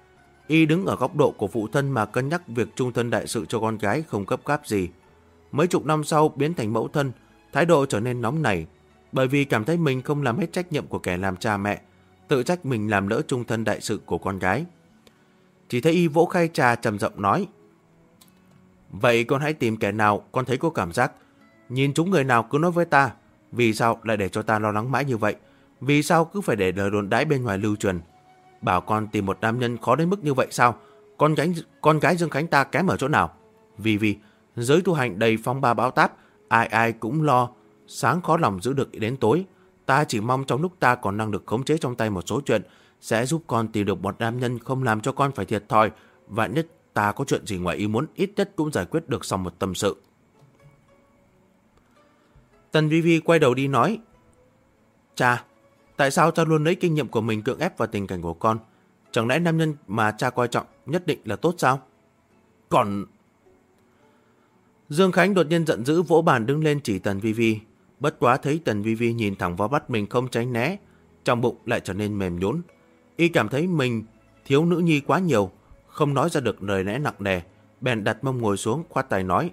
Y đứng ở góc độ của phụ thân mà cân nhắc việc trung thân đại sự cho con gái không cấp gáp gì. Mấy chục năm sau biến thành mẫu thân, thái độ trở nên nóng nảy, bởi vì cảm thấy mình không làm hết trách nhiệm của kẻ làm cha mẹ, tự trách mình làm lỡ trung thân đại sự của con gái. Chỉ thấy Y vỗ khay trà trầm giọng nói: vậy con hãy tìm kẻ nào con thấy có cảm giác, nhìn chúng người nào cứ nói với ta, vì sao lại để cho ta lo lắng mãi như vậy, vì sao cứ phải để lời đồn đãi bên ngoài lưu truyền. Bảo con tìm một nam nhân khó đến mức như vậy sao? Con gái Dương Khánh ta kém ở chỗ nào? Vì giới tu hành đầy phong ba bão táp, ai ai cũng lo, sáng khó lòng giữ được đến tối. Ta chỉ mong trong lúc ta còn năng lực khống chế trong tay một số chuyện, sẽ giúp con tìm được một nam nhân không làm cho con phải thiệt thòi. Vạn nhất ta có chuyện gì ngoài ý muốn, ít nhất cũng giải quyết được sau một tâm sự. Tần Vi Vi quay đầu đi nói: cha, tại sao cha luôn lấy kinh nghiệm của mình cưỡng ép vào tình cảnh của con? Chẳng lẽ nam nhân mà cha coi trọng nhất định là tốt sao? Còn... Dương Khánh đột nhiên giận dữ vỗ bàn đứng lên chỉ Tần Vi Vi. Bất quá thấy Tần Vi Vi nhìn thẳng vào mắt mình không tránh né, trong bụng lại trở nên mềm nhũn. Y cảm thấy mình thiếu nữ nhi quá nhiều, không nói ra được lời lẽ nặng nề, bèn đặt mông ngồi xuống khoát tay nói: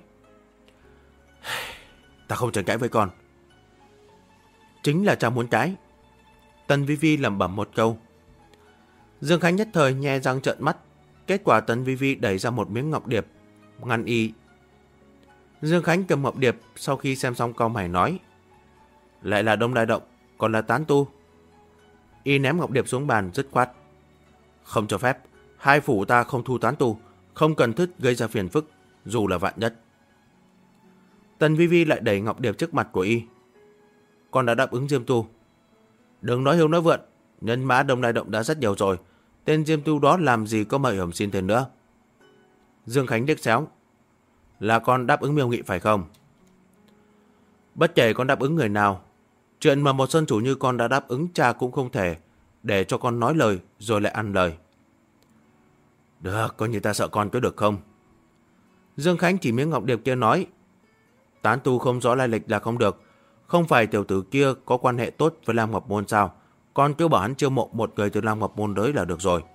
ta không tranh cãi với con. Chính là cha muốn cãi. Tần Vi Vi lẩm bẩm một câu. Dương Khánh nhất thời nhe răng trợn mắt. Kết quả Tần Vi Vi đẩy ra một miếng ngọc điệp ngăn Y. Dương Khánh cầm ngọc điệp, sau khi xem xong cau mày nói: lại là Đông Đại Động, còn là tán tu. Y ném ngọc điệp xuống bàn dứt khoát: không cho phép, hai phủ ta không thu tán tu, không cần thiết gây ra phiền phức, dù là vạn nhất. Tần Vi Vi lại đẩy ngọc điệp trước mặt của Y: con đã đáp ứng Diêm Tu. Đừng nói hiếu nói vượn, nhân mã Đông Đại Động đã rất nhiều rồi, tên Diêm Tu đó làm gì có mời ẩm xin tiền nữa. Dương Khánh điếc xéo: là con đáp ứng Miêu Nghị phải không? Bất kể con đáp ứng người nào, chuyện mà một sơn chủ như con đã đáp ứng cha cũng không thể để cho con nói lời rồi lại ăn lời. Được, coi như ta sợ con có được không? Dương Khánh chỉ miếng ngọc điệp kia nói: tán tu không rõ lai lịch là không được. Không phải tiểu tử kia có quan hệ tốt với Lam Ngọc Môn sao? Con cứ bảo hắn chiêu mộ một người từ Lam Ngọc Môn tới là được rồi.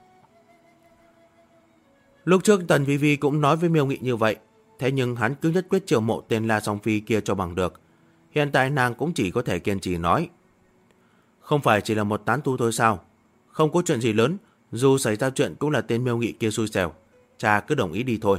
Lúc trước Tần Vi Vi cũng nói với Miêu Nghị như vậy, thế nhưng hắn cứ nhất quyết chiêu mộ tên La Song Phi kia cho bằng được. Hiện tại nàng cũng chỉ có thể kiên trì nói: không phải chỉ là một tán tu thôi sao? Không có chuyện gì lớn, dù xảy ra chuyện cũng là tên Miêu Nghị kia xui xẻo. Cha cứ đồng ý đi thôi.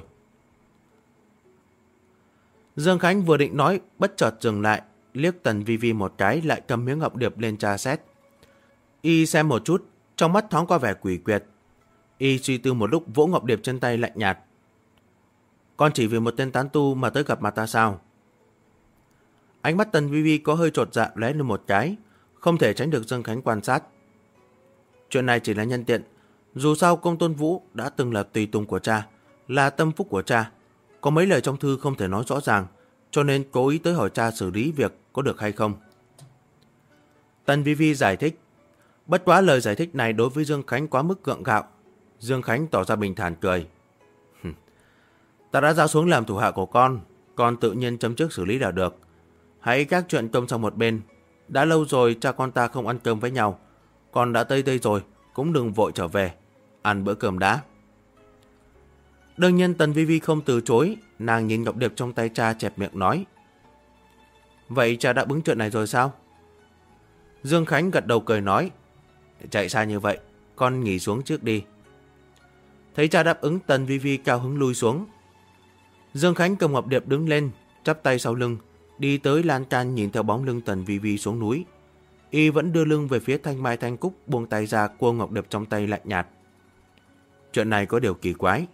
Dương Khánh vừa định nói, bất chợt dừng lại, liếc Tần Vi Vi một cái, lại cầm miếng ngọc điệp lên tra xét. Y xem một chút, trong mắt thoáng qua vẻ quỷ quyệt. Y suy tư một lúc vỗ ngọc điệp trên tay lạnh nhạt: con chỉ vì một tên tán tu mà tới gặp mặt ta sao? Ánh mắt Tần Vi Vi có hơi chột dạ lóe lên một cái, không thể tránh được Dương Khánh quan sát. Chuyện này chỉ là nhân tiện, dù sao Công Tôn Vũ đã từng là tùy tùng của cha, là tâm phúc của cha. Có mấy lời trong thư không thể nói rõ ràng, cho nên cố ý tới hỏi cha xử lý việc có được hay không. Tần Vi Vi giải thích. Bất quá lời giải thích này đối với Dương Khánh quá mức gượng gạo. Dương Khánh tỏ ra bình thản cười: ta đã giao xuống làm thủ hạ của con tự nhiên chấm trước xử lý là được. Hãy các chuyện công sang một bên. Đã lâu rồi cha con ta không ăn cơm với nhau. Con đã tới đây rồi, cũng đừng vội trở về, ăn bữa cơm đã. Đương nhiên Tần Vi Vi không từ chối, nàng nhìn ngọc điệp trong tay cha chẹp miệng nói: vậy cha đã đáp ứng chuyện này rồi sao? Dương Khánh gật đầu cười nói: chạy xa như vậy, con nghỉ xuống trước đi. Thấy cha đáp ứng, Tần Vi Vi cao hứng lui xuống. Dương Khánh cầm ngọc điệp đứng lên, chắp tay sau lưng, đi tới lan can nhìn theo bóng lưng Tần Vi Vi xuống núi. Y vẫn đưa lưng về phía Thanh Mai Thanh Cúc, buông tay ra cua ngọc điệp trong tay lạnh nhạt. Chuyện này có điều kỳ quái.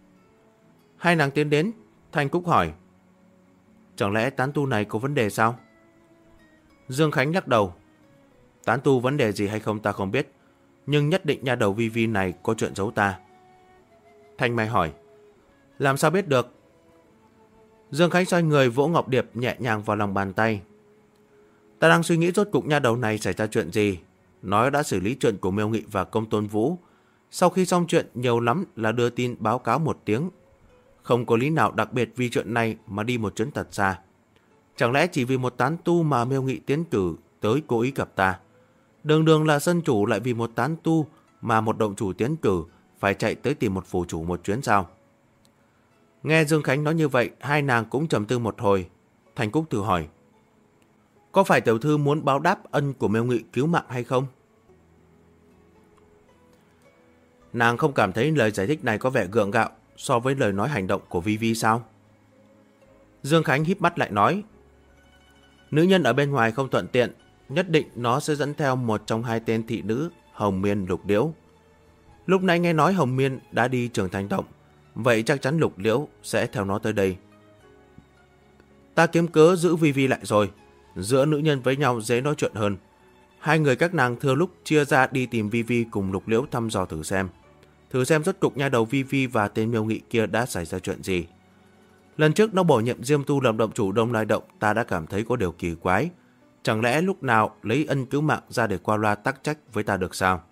Hai nàng tiến đến, Thanh Cúc hỏi: chẳng lẽ tán tu này có vấn đề sao? Dương Khánh lắc đầu: tán tu vấn đề gì hay không ta không biết, nhưng nhất định nha đầu Vi Vi này có chuyện giấu ta. Thanh Mai hỏi: làm sao biết được? Dương Khánh xoay người vỗ ngọc điệp nhẹ nhàng vào lòng bàn tay. Ta đang suy nghĩ rốt cục nha đầu này xảy ra chuyện gì. Nói đã xử lý chuyện của Miêu Nghị và Công Tôn Vũ. Sau khi xong chuyện nhiều lắm là đưa tin báo cáo một tiếng. Không có lý nào đặc biệt vì chuyện này mà đi một chuyến thật xa. Chẳng lẽ chỉ vì một tán tu mà Miêu Nghị tiến cử tới cố ý gặp ta? Đường đường là sân chủ lại vì một tán tu mà một động chủ tiến cử phải chạy tới tìm một phủ chủ một chuyến sao? Nghe Dương Khánh nói như vậy, hai nàng cũng trầm tư một hồi. Thanh Cúc thử hỏi, có phải tiểu thư muốn báo đáp ân của Miêu Nghị cứu mạng hay không? Nàng không cảm thấy lời giải thích này có vẻ gượng gạo so với lời nói hành động của Vi Vi sao? Dương Khánh híp mắt lại nói, nữ nhân ở bên ngoài không thuận tiện, nhất định nó sẽ dẫn theo một trong hai tên thị nữ Hồng Miên, Lục Liễu. Lúc nãy nghe nói Hồng Miên đã đi Trường Thành Động, vậy chắc chắn Lục Liễu sẽ theo nó tới đây. Ta kiếm cớ giữ Vi Vi lại rồi, giữa nữ nhân với nhau dễ nói chuyện hơn. Hai người các nàng thừa lúc chia ra đi tìm Vi Vi cùng Lục Liễu thăm dò thử xem rốt cục nha đầu Vi Vi và tên Miêu Nghị kia đã xảy ra chuyện gì. Lần trước nó bổ nhiệm Diêm Tu làm động chủ Đông Lai Động, ta đã cảm thấy có điều kỳ quái. Chẳng lẽ lúc nào lấy ân cứu mạng ra để qua loa tắc trách với ta được sao?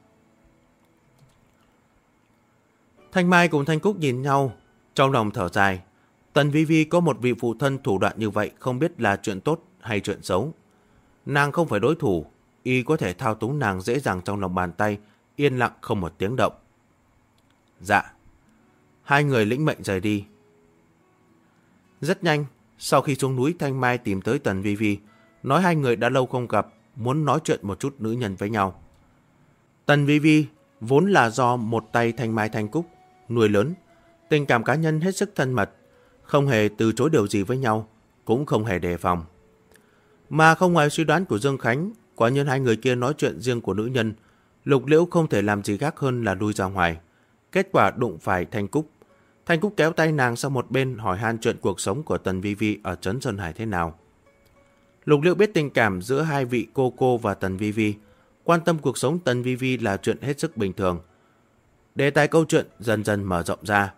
Thanh Mai cùng Thanh Cúc nhìn nhau, trong lòng thở dài. Tần Vi Vi có một vị phụ thân thủ đoạn như vậy không biết là chuyện tốt hay chuyện xấu. Nàng không phải đối thủ, y có thể thao túng nàng dễ dàng trong lòng bàn tay, yên lặng không một tiếng động. Dạ. Hai người lĩnh mệnh rời đi. Rất nhanh, sau khi xuống núi, Thanh Mai tìm tới Tần Vi Vi, nói hai người đã lâu không gặp, muốn nói chuyện một chút nữ nhân với nhau. Tần Vi Vi vốn là do một tay Thanh Mai Thanh Cúc nuôi lớn, tình cảm cá nhân hết sức thân mật, không hề từ chối điều gì với nhau, cũng không hề đề phòng. Mà không ngoài suy đoán của Dương Khánh, quả nhiên hai người kia nói chuyện riêng của nữ nhân, Lục Liễu không thể làm gì khác hơn là lui ra ngoài. Kết quả đụng phải Thanh Cúc. Thanh Cúc kéo tay nàng sang một bên hỏi han chuyện cuộc sống của Tần Vi Vi ở trấn Sơn Hải thế nào. Lục Liễu biết tình cảm giữa hai vị cô và Tần Vi Vi, quan tâm cuộc sống Tần Vi Vi là chuyện hết sức bình thường. Đề tài câu chuyện dần dần mở rộng ra.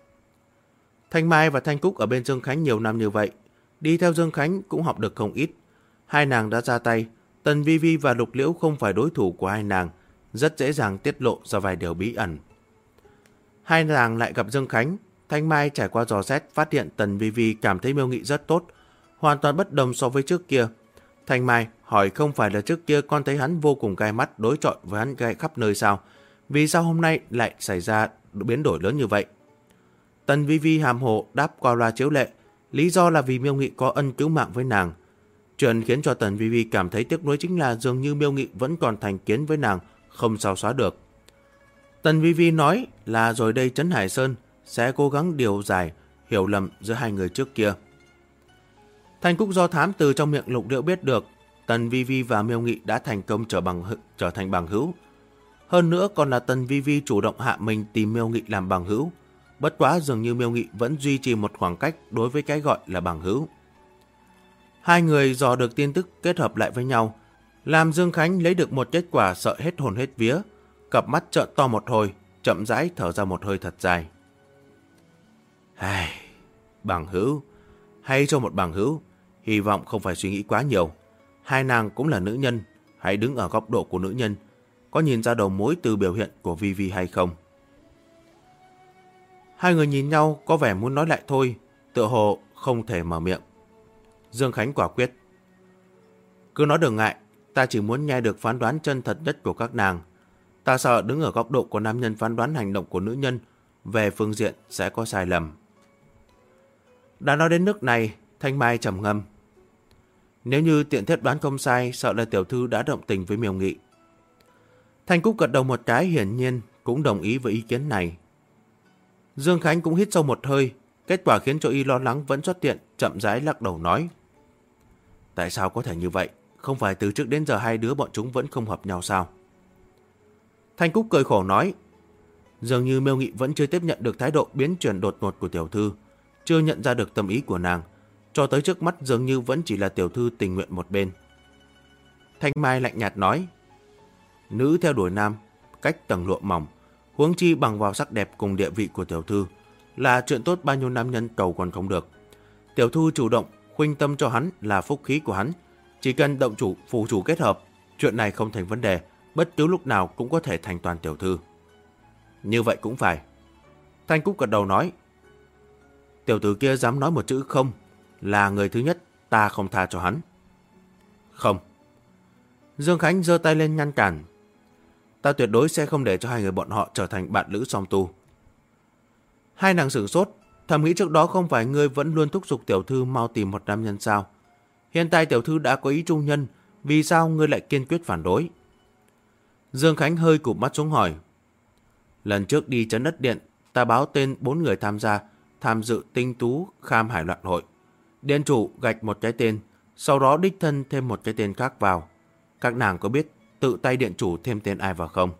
Thanh Mai và Thanh Cúc ở bên Dương Khánh nhiều năm như vậy, đi theo Dương Khánh cũng học được không ít. Hai nàng đã ra tay, Tần Vi Vi và Lục Liễu không phải đối thủ của hai nàng, rất dễ dàng tiết lộ ra vài điều bí ẩn. Hai nàng lại gặp Dương Khánh, Thanh Mai trải qua dò xét phát hiện Tần Vi Vi cảm thấy Miêu Nghị rất tốt, hoàn toàn bất đồng so với trước kia. Thanh Mai hỏi không phải là trước kia con thấy hắn vô cùng gai mắt đối chọi với hắn gai khắp nơi sao? Vì sao hôm nay lại xảy ra biến đổi lớn như vậy? Tần Vi Vi hàm hồ đáp qua loa chiếu lệ, lý do là vì Miêu Nghị có ân cứu mạng với nàng. Chuyện khiến cho Tần Vi Vi cảm thấy tiếc nuối chính là dường như Miêu Nghị vẫn còn thành kiến với nàng, không sao xóa được. Tần Vi Vi nói là rồi đây Trấn Hải Sơn sẽ cố gắng điều giải hiểu lầm giữa hai người trước kia. Thanh Cúc do thám từ trong miệng Lục Liễu biết được Tần Vi Vi và Miêu Nghị đã thành công trở thành bằng hữu. Hơn nữa còn là Tần Vi Vi chủ động hạ mình tìm Miêu Nghị làm bằng hữu. Bất quá dường như Miêu Nghị vẫn duy trì một khoảng cách đối với cái gọi là bằng hữu. Hai người dò được tin tức kết hợp lại với nhau, làm Dương Khánh lấy được một kết quả sợ hết hồn hết vía, cặp mắt trợn to một hồi, chậm rãi thở ra một hơi thật dài. Bằng hữu, hay cho một bằng hữu, hy vọng không phải suy nghĩ quá nhiều. Hai nàng cũng là nữ nhân, hãy đứng ở góc độ của nữ nhân, có nhìn ra đầu mối từ biểu hiện của Vi Vi hay không? Hai người nhìn nhau có vẻ muốn nói lại thôi, tựa hồ không thể mở miệng. Dương Khánh quả quyết. Cứ nói đừng ngại, ta chỉ muốn nghe được phán đoán chân thật nhất của các nàng. Ta sợ đứng ở góc độ của nam nhân phán đoán hành động của nữ nhân về phương diện sẽ có sai lầm. Đã nói đến nước này, Thanh Mai trầm ngâm. Nếu như tiện thiếp đoán không sai, sợ là tiểu thư đã động tình với Miêu Nghị. Thanh Cúc gật đầu một cái, hiển nhiên cũng đồng ý với ý kiến này. Dương Khánh cũng hít sâu một hơi, kết quả khiến cho y lo lắng vẫn xuất hiện, chậm rãi lắc đầu nói. Tại sao có thể như vậy? Không phải từ trước đến giờ hai đứa bọn chúng vẫn không hợp nhau sao? Thanh Cúc cười khổ nói. Dường như Miêu Nghị vẫn chưa tiếp nhận được thái độ biến chuyển đột ngột của tiểu thư, chưa nhận ra được tâm ý của nàng. Cho tới trước mắt dường như vẫn chỉ là tiểu thư tình nguyện một bên. Thanh Mai lạnh nhạt nói. Nữ theo đuổi nam, cách tầng lụa mỏng, huống chi bằng vào sắc đẹp cùng địa vị của tiểu thư, là chuyện tốt bao nhiêu nam nhân cầu còn không được. Tiểu thư chủ động khuynh tâm cho hắn là phúc khí của hắn, chỉ cần động chủ phù chủ kết hợp, chuyện này không thành vấn đề, bất cứ lúc nào cũng có thể thành toàn tiểu thư. Như vậy cũng phải. Thanh Cúc gật đầu nói. Tiểu tử kia dám nói một chữ không, là người thứ nhất, ta không tha cho hắn. Không. Dương Khánh giơ tay lên ngăn cản. Ta tuyệt đối sẽ không để cho hai người bọn họ trở thành bạn lữ song tu. Hai nàng sửng sốt, thầm nghĩ trước đó không phải ngươi vẫn luôn thúc giục tiểu thư mau tìm một nam nhân sao? Hiện tại tiểu thư đã có ý trung nhân, vì sao ngươi lại kiên quyết phản đối? Dương Khánh hơi cụp mắt xuống hỏi. Lần trước đi trấn đất điện, ta báo tên 4 người tham dự tinh tú kham hải loạn hội. Điện chủ gạch một cái tên, sau đó đích thân thêm một cái tên khác vào. Các nàng có biết tự tay điện chủ thêm tên ai vào không?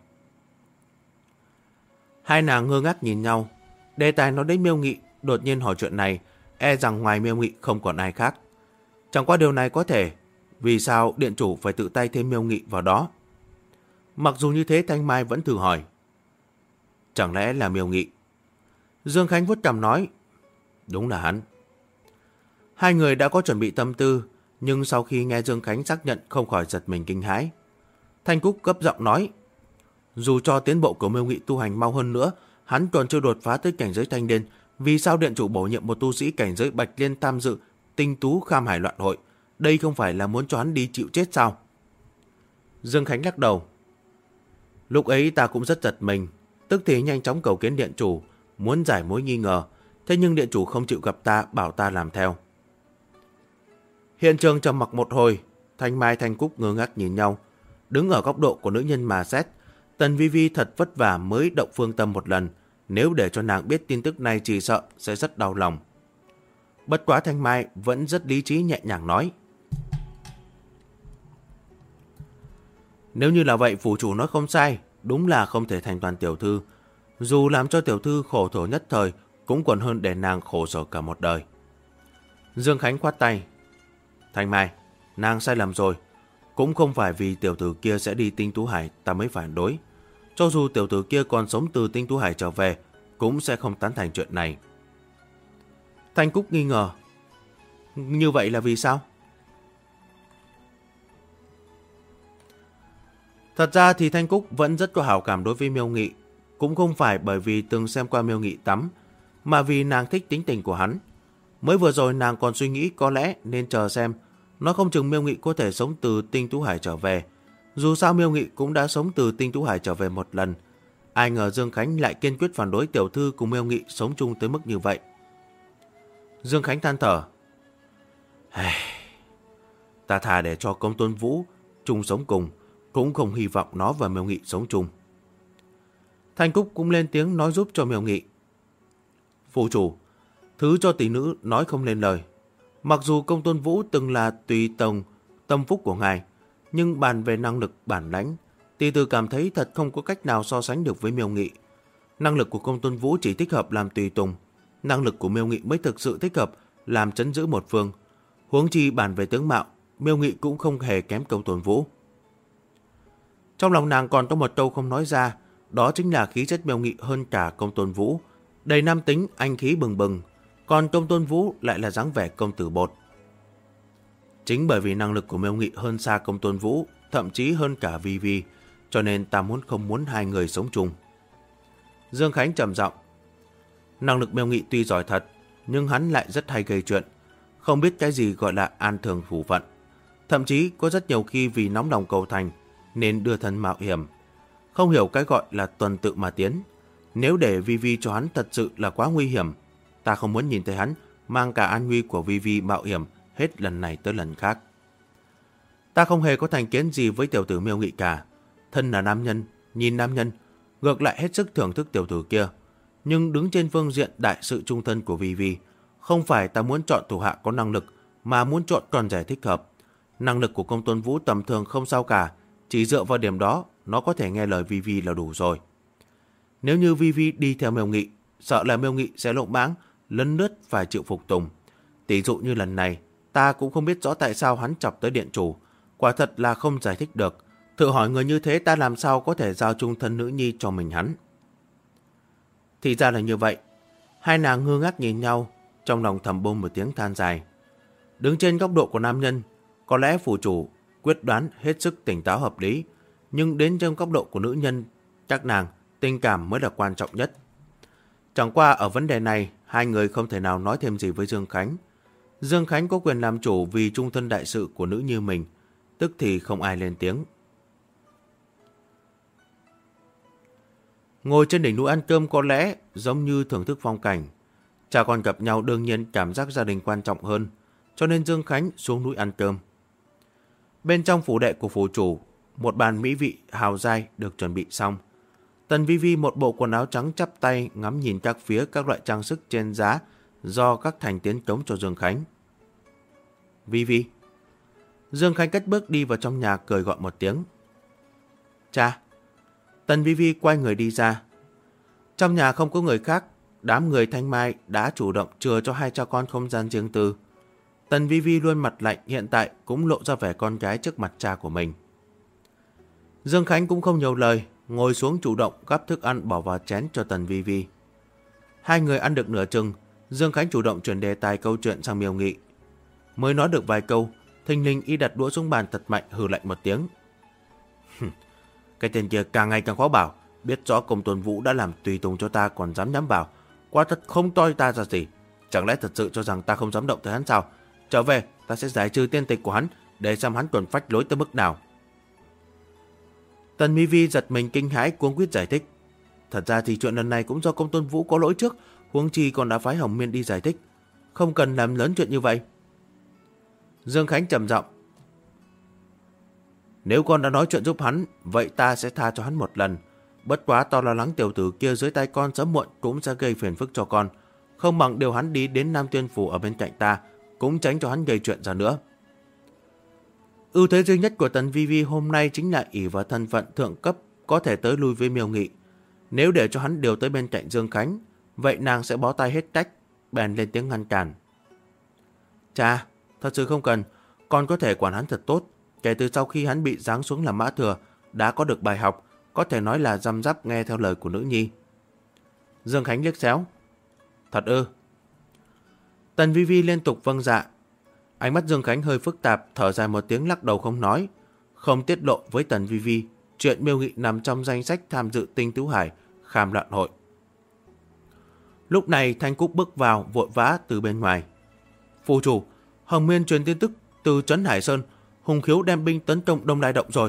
Hai nàng ngơ ngác nhìn nhau. Đề tài nói đến Miêu Nghị, đột nhiên hỏi chuyện này, e rằng ngoài Miêu Nghị không còn ai khác. Chẳng qua điều này có thể, vì sao điện chủ phải tự tay thêm Miêu Nghị vào đó? Mặc dù như thế, Thanh Mai vẫn thử hỏi. Chẳng lẽ là Miêu Nghị? Dương Khánh vuốt cằm nói. Đúng là hắn. Hai người đã có chuẩn bị tâm tư, nhưng sau khi nghe Dương Khánh xác nhận không khỏi giật mình kinh hãi. Thanh Cúc gấp giọng nói. Dù cho tiến bộ của Miêu Nghị tu hành mau hơn nữa, hắn còn chưa đột phá tới cảnh giới thanh niên. Vì sao điện chủ bổ nhiệm một tu sĩ cảnh giới bạch liên tham dự tinh tú kham hải loạn hội? Đây không phải là muốn cho hắn đi chịu chết sao? Dương Khánh lắc đầu. Lúc ấy ta cũng rất giật mình, tức thì nhanh chóng cầu kiến điện chủ, muốn giải mối nghi ngờ. Thế nhưng điện chủ không chịu gặp ta, bảo ta làm theo. Hiện trường trầm mặc một hồi, Thanh Mai Thanh Cúc ngơ ngác nhìn nhau. Đứng ở góc độ của nữ nhân mà xét, Tần Vi Vi thật vất vả mới động phương tâm một lần. Nếu để cho nàng biết tin tức này chỉ sợ sẽ rất đau lòng. Bất quá Thanh Mai vẫn rất lý trí nhẹ nhàng nói. Nếu như là vậy, phủ chủ nói không sai, đúng là không thể thành toàn tiểu thư. Dù làm cho tiểu thư khổ thổ nhất thời, cũng còn hơn để nàng khổ sở cả một đời. Dương Khánh khoát tay. Thanh Mai, nàng sai lầm rồi. Cũng không phải vì tiểu tử kia sẽ đi Tinh Tú Hải ta mới phản đối. Cho dù tiểu tử kia còn sống từ Tinh Tú Hải trở về, cũng sẽ không tán thành chuyện này. Thanh Cúc nghi ngờ. Như vậy là vì sao? Thật ra thì Thanh Cúc vẫn rất có hảo cảm đối với Miêu Nghị. Cũng không phải bởi vì từng xem qua Miêu Nghị tắm, mà vì nàng thích tính tình của hắn. Mới vừa rồi nàng còn suy nghĩ có lẽ nên chờ xem, nói không chừng Miêu Nghị có thể sống từ Tinh Tú Hải trở về. Dù sao Miêu Nghị cũng đã sống từ Tinh Tú Hải trở về một lần. Ai ngờ Dương Khánh lại kiên quyết phản đối tiểu thư cùng Miêu Nghị sống chung tới mức như vậy. Dương Khánh than thở. Ta thà để cho Công Tôn Vũ chung sống cùng, cũng không hy vọng nó và Miêu Nghị sống chung. Thanh Cúc cũng lên tiếng nói giúp cho Miêu Nghị. Phủ chủ, thứ cho tỷ nữ nói không lên lời. Mặc dù Công Tôn Vũ từng là tùy tòng tâm phúc của ngài, nhưng bàn về năng lực bản lãnh, tỷ tử cảm thấy thật không có cách nào so sánh được với Miêu Nghị. Năng lực của Công Tôn Vũ chỉ thích hợp làm tùy tùng, năng lực của Miêu Nghị mới thực sự thích hợp làm trấn giữ một phương. Huống chi bàn về tướng mạo, Miêu Nghị cũng không hề kém Công Tôn Vũ. Trong lòng nàng còn có một câu không nói ra, đó chính là khí chất Miêu Nghị hơn cả Công Tôn Vũ, đầy nam tính, anh khí bừng bừng, còn Công Tôn Vũ lại là dáng vẻ công tử bột. Chính bởi vì năng lực của Miêu Nghị hơn xa Công Tôn Vũ, thậm chí hơn cả Vi Vi, cho nên ta không muốn hai người sống chung. Dương Khánh trầm giọng. Năng lực Miêu Nghị tuy giỏi thật, nhưng hắn lại rất hay gây chuyện, không biết cái gì gọi là an thường phủ phận. Thậm chí có rất nhiều khi vì nóng lòng cầu thành nên đưa thân mạo hiểm, không hiểu cái gọi là tuần tự mà tiến. Nếu để Vi Vi cho hắn thật sự là quá nguy hiểm. Ta không muốn nhìn thấy hắn mang cả an nguy của Vi Vi mạo hiểm hết lần này tới lần khác. Ta không hề có thành kiến gì với tiểu tử Miêu Nghị cả. Thân là nam nhân, nhìn nam nhân, ngược lại hết sức thưởng thức tiểu tử kia. Nhưng đứng trên phương diện đại sự trung thân của Vi Vi, không phải ta muốn chọn thủ hạ có năng lực, mà muốn chọn con rể thích hợp. Năng lực của Công Tôn Vũ tầm thường không sao cả, chỉ dựa vào điểm đó, nó có thể nghe lời Vi Vi là đủ rồi. Nếu như Vi Vi đi theo Miêu Nghị, sợ là Miêu Nghị sẽ lộng mãng, lấn lướt phải chịu phục tùng. Tỷ dụ như lần này, ta cũng không biết rõ tại sao hắn chọc tới điện chủ, quả thật là không giải thích được. Thử hỏi người như thế ta làm sao có thể giao chung thân nữ nhi cho mình hắn. Thì ra là như vậy. Hai nàng ngơ ngác nhìn nhau, trong lòng thầm bông một tiếng than dài. Đứng trên góc độ của nam nhân, có lẽ phủ chủ quyết đoán hết sức tỉnh táo hợp lý, nhưng đến trong góc độ của nữ nhân, các nàng tình cảm mới là quan trọng nhất. Chẳng qua ở vấn đề này, hai người không thể nào nói thêm gì với Dương Khánh. Dương Khánh có quyền làm chủ vì trung thân đại sự của nữ như mình, tức thì không ai lên tiếng. Ngồi trên đỉnh núi ăn cơm có lẽ giống như thưởng thức phong cảnh. Cha con gặp nhau đương nhiên cảm giác gia đình quan trọng hơn, cho nên Dương Khánh xuống núi ăn cơm. Bên trong phủ đệ của phủ chủ, một bàn mỹ vị hào giai được chuẩn bị xong. Tần Vi Vi một bộ quần áo trắng chắp tay ngắm nhìn các phía các loại trang sức trên giá do các thành tiến cống cho Dương Khánh. Vi Vi. Dương Khánh cất bước đi vào trong nhà cười gọi một tiếng. Cha. Tần Vi Vi quay người đi ra. Trong nhà không có người khác, đám người Thanh Mai đã chủ động chừa cho hai cha con không gian riêng tư. Tần Vi Vi luôn mặt lạnh hiện tại cũng lộ ra vẻ con gái trước mặt cha của mình. Dương Khánh cũng không nhiều lời, ngồi xuống chủ động gắp thức ăn bỏ vào chén cho Tần Vi Vi. Hai người ăn được nửa chừng, Dương Khánh chủ động chuyển đề tài câu chuyện sang Miêu Nghị. Mới nói được vài câu, thình lình y đặt đũa xuống bàn thật mạnh hừ lạnh một tiếng. Cái tên kia càng ngày càng khó bảo, biết rõ Công Tôn Vũ đã làm tùy tùng cho ta còn dám nhắm vào, quả thật không toi ta ra gì. Chẳng lẽ thật sự cho rằng ta không dám động tới hắn sao? Trở về, ta sẽ giải trừ tiên tịch của hắn để xem hắn còn phách lối tới mức nào. Tần Mi Vi giật mình kinh hãi cuống quýt giải thích. Thật ra thì chuyện lần này cũng do Công Tôn Vũ có lỗi trước, huống chi còn đã phái Hồng Miên đi giải thích, không cần làm lớn chuyện như vậy. Dương Khánh trầm giọng. Nếu con đã nói chuyện giúp hắn, vậy ta sẽ tha cho hắn một lần. Bất quá to lo lắng tiểu tử kia dưới tay con sớm muộn cũng sẽ gây phiền phức cho con. Không bằng điều hắn đi đến Nam Tuyên Phủ ở bên cạnh ta, cũng tránh cho hắn gây chuyện ra nữa. Ưu thế duy nhất của Tần Vi Vi hôm nay chính là ỷ vào thân phận thượng cấp có thể tới lui với Miêu Nghị. Nếu để cho hắn điều tới bên cạnh Dương Khánh, vậy nàng sẽ bó tay hết trách, bèn lên tiếng ngăn cản. Cha, thật sự không cần, con có thể quản hắn thật tốt. Kể từ sau khi hắn bị giáng xuống làm mã thừa, đã có được bài học, có thể nói là răm rắp nghe theo lời của nữ nhi. Dương Khánh liếc xéo. Thật ư? Tần Vi Vi liên tục vâng dạ. Ánh mắt Dương Khánh hơi phức tạp, thở dài một tiếng lắc đầu không nói, không tiết lộ với Tần Vi Vi chuyện Miêu Nghị nằm trong danh sách tham dự Tinh Tứ Hải kham loạn hội. Lúc này Thanh Cúc bước vào vội vã từ bên ngoài. Phủ chủ, Hồng Miên truyền tin tức từ trấn Hải Sơn, Hùng Khiếu đem binh tấn công Đông Lai Động rồi.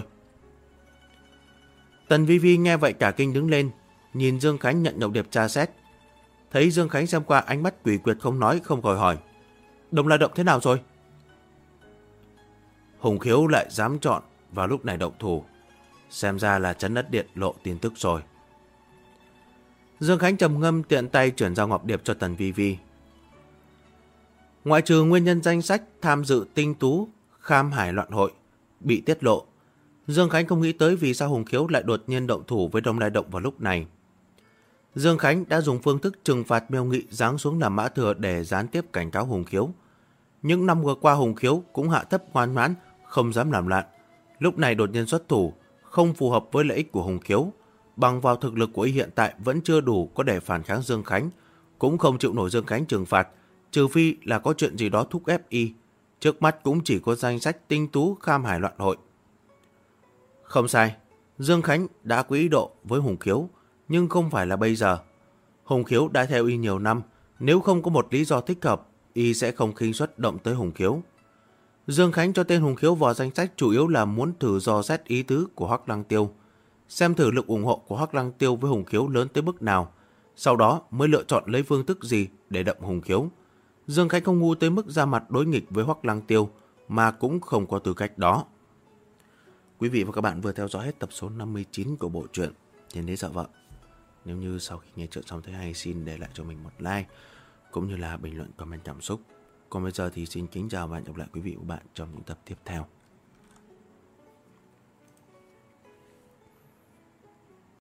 Tần Vi Vi nghe vậy cả kinh đứng lên, nhìn Dương Khánh nhận nhậu điệp tra xét. Thấy Dương Khánh xem qua ánh mắt quỷ quyệt không nói, không khỏi hỏi. Đông Lai Động thế nào rồi? Hùng Khiếu lại dám chọn vào lúc này động thủ. Xem ra là trấn Đất Điện lộ tin tức rồi. Dương Khánh trầm ngâm tiện tay chuyển giao ngọc điệp cho Tần Vi Vi. Ngoại trừ nguyên nhân danh sách tham dự Tinh Tú Kham Hải loạn hội bị tiết lộ, Dương Khánh không nghĩ tới vì sao Hùng Khiếu lại đột nhiên động thủ với Đông Lai Động vào lúc này. Dương Khánh đã dùng phương thức trừng phạt Miêu Nghị giáng xuống làm mã thừa để gián tiếp cảnh cáo Hùng Khiếu. Những năm vừa qua Hùng Khiếu cũng hạ thấp ngoan ngoãn, không dám làm loạn. Lúc này đột nhiên xuất thủ, không phù hợp với lợi ích của Hùng Khiếu. Bằng vào thực lực của y hiện tại vẫn chưa đủ có để phản kháng Dương Khánh, cũng không chịu nổi Dương Khánh trừng phạt, trừ phi là có chuyện gì đó thúc ép y. Trước mắt cũng chỉ có danh sách Tinh Tú Kham Hải loạn hội. Không sai, Dương Khánh đã có ý độ với Hùng Khiếu, nhưng không phải là bây giờ. Hùng Khiếu đã theo y nhiều năm, nếu không có một lý do thích hợp, y sẽ không khinh suất động tới Hùng Khiếu. Dương Khánh cho tên Hùng Khiếu vào danh sách chủ yếu là muốn thử dò xét ý tứ của Hoắc Lăng Tiêu, xem thử lực ủng hộ của Hoắc Lăng Tiêu với Hùng Khiếu lớn tới mức nào, sau đó mới lựa chọn lấy phương thức gì để động Hùng Khiếu. Dương Khánh không ngu tới mức ra mặt đối nghịch với Hoắc Lăng Tiêu, mà cũng không có tư cách đó. Quý vị và các bạn vừa theo dõi hết tập số 59 của bộ truyện Thiên Đế Sợ Vợ. Nếu như sau khi nghe chuyện xong thấy hay, xin để lại cho mình một like cũng như là bình luận comment cảm xúc. Còn bây giờ thì xin kính chào và hẹn gặp lại quý vị và các bạn trong những tập tiếp theo.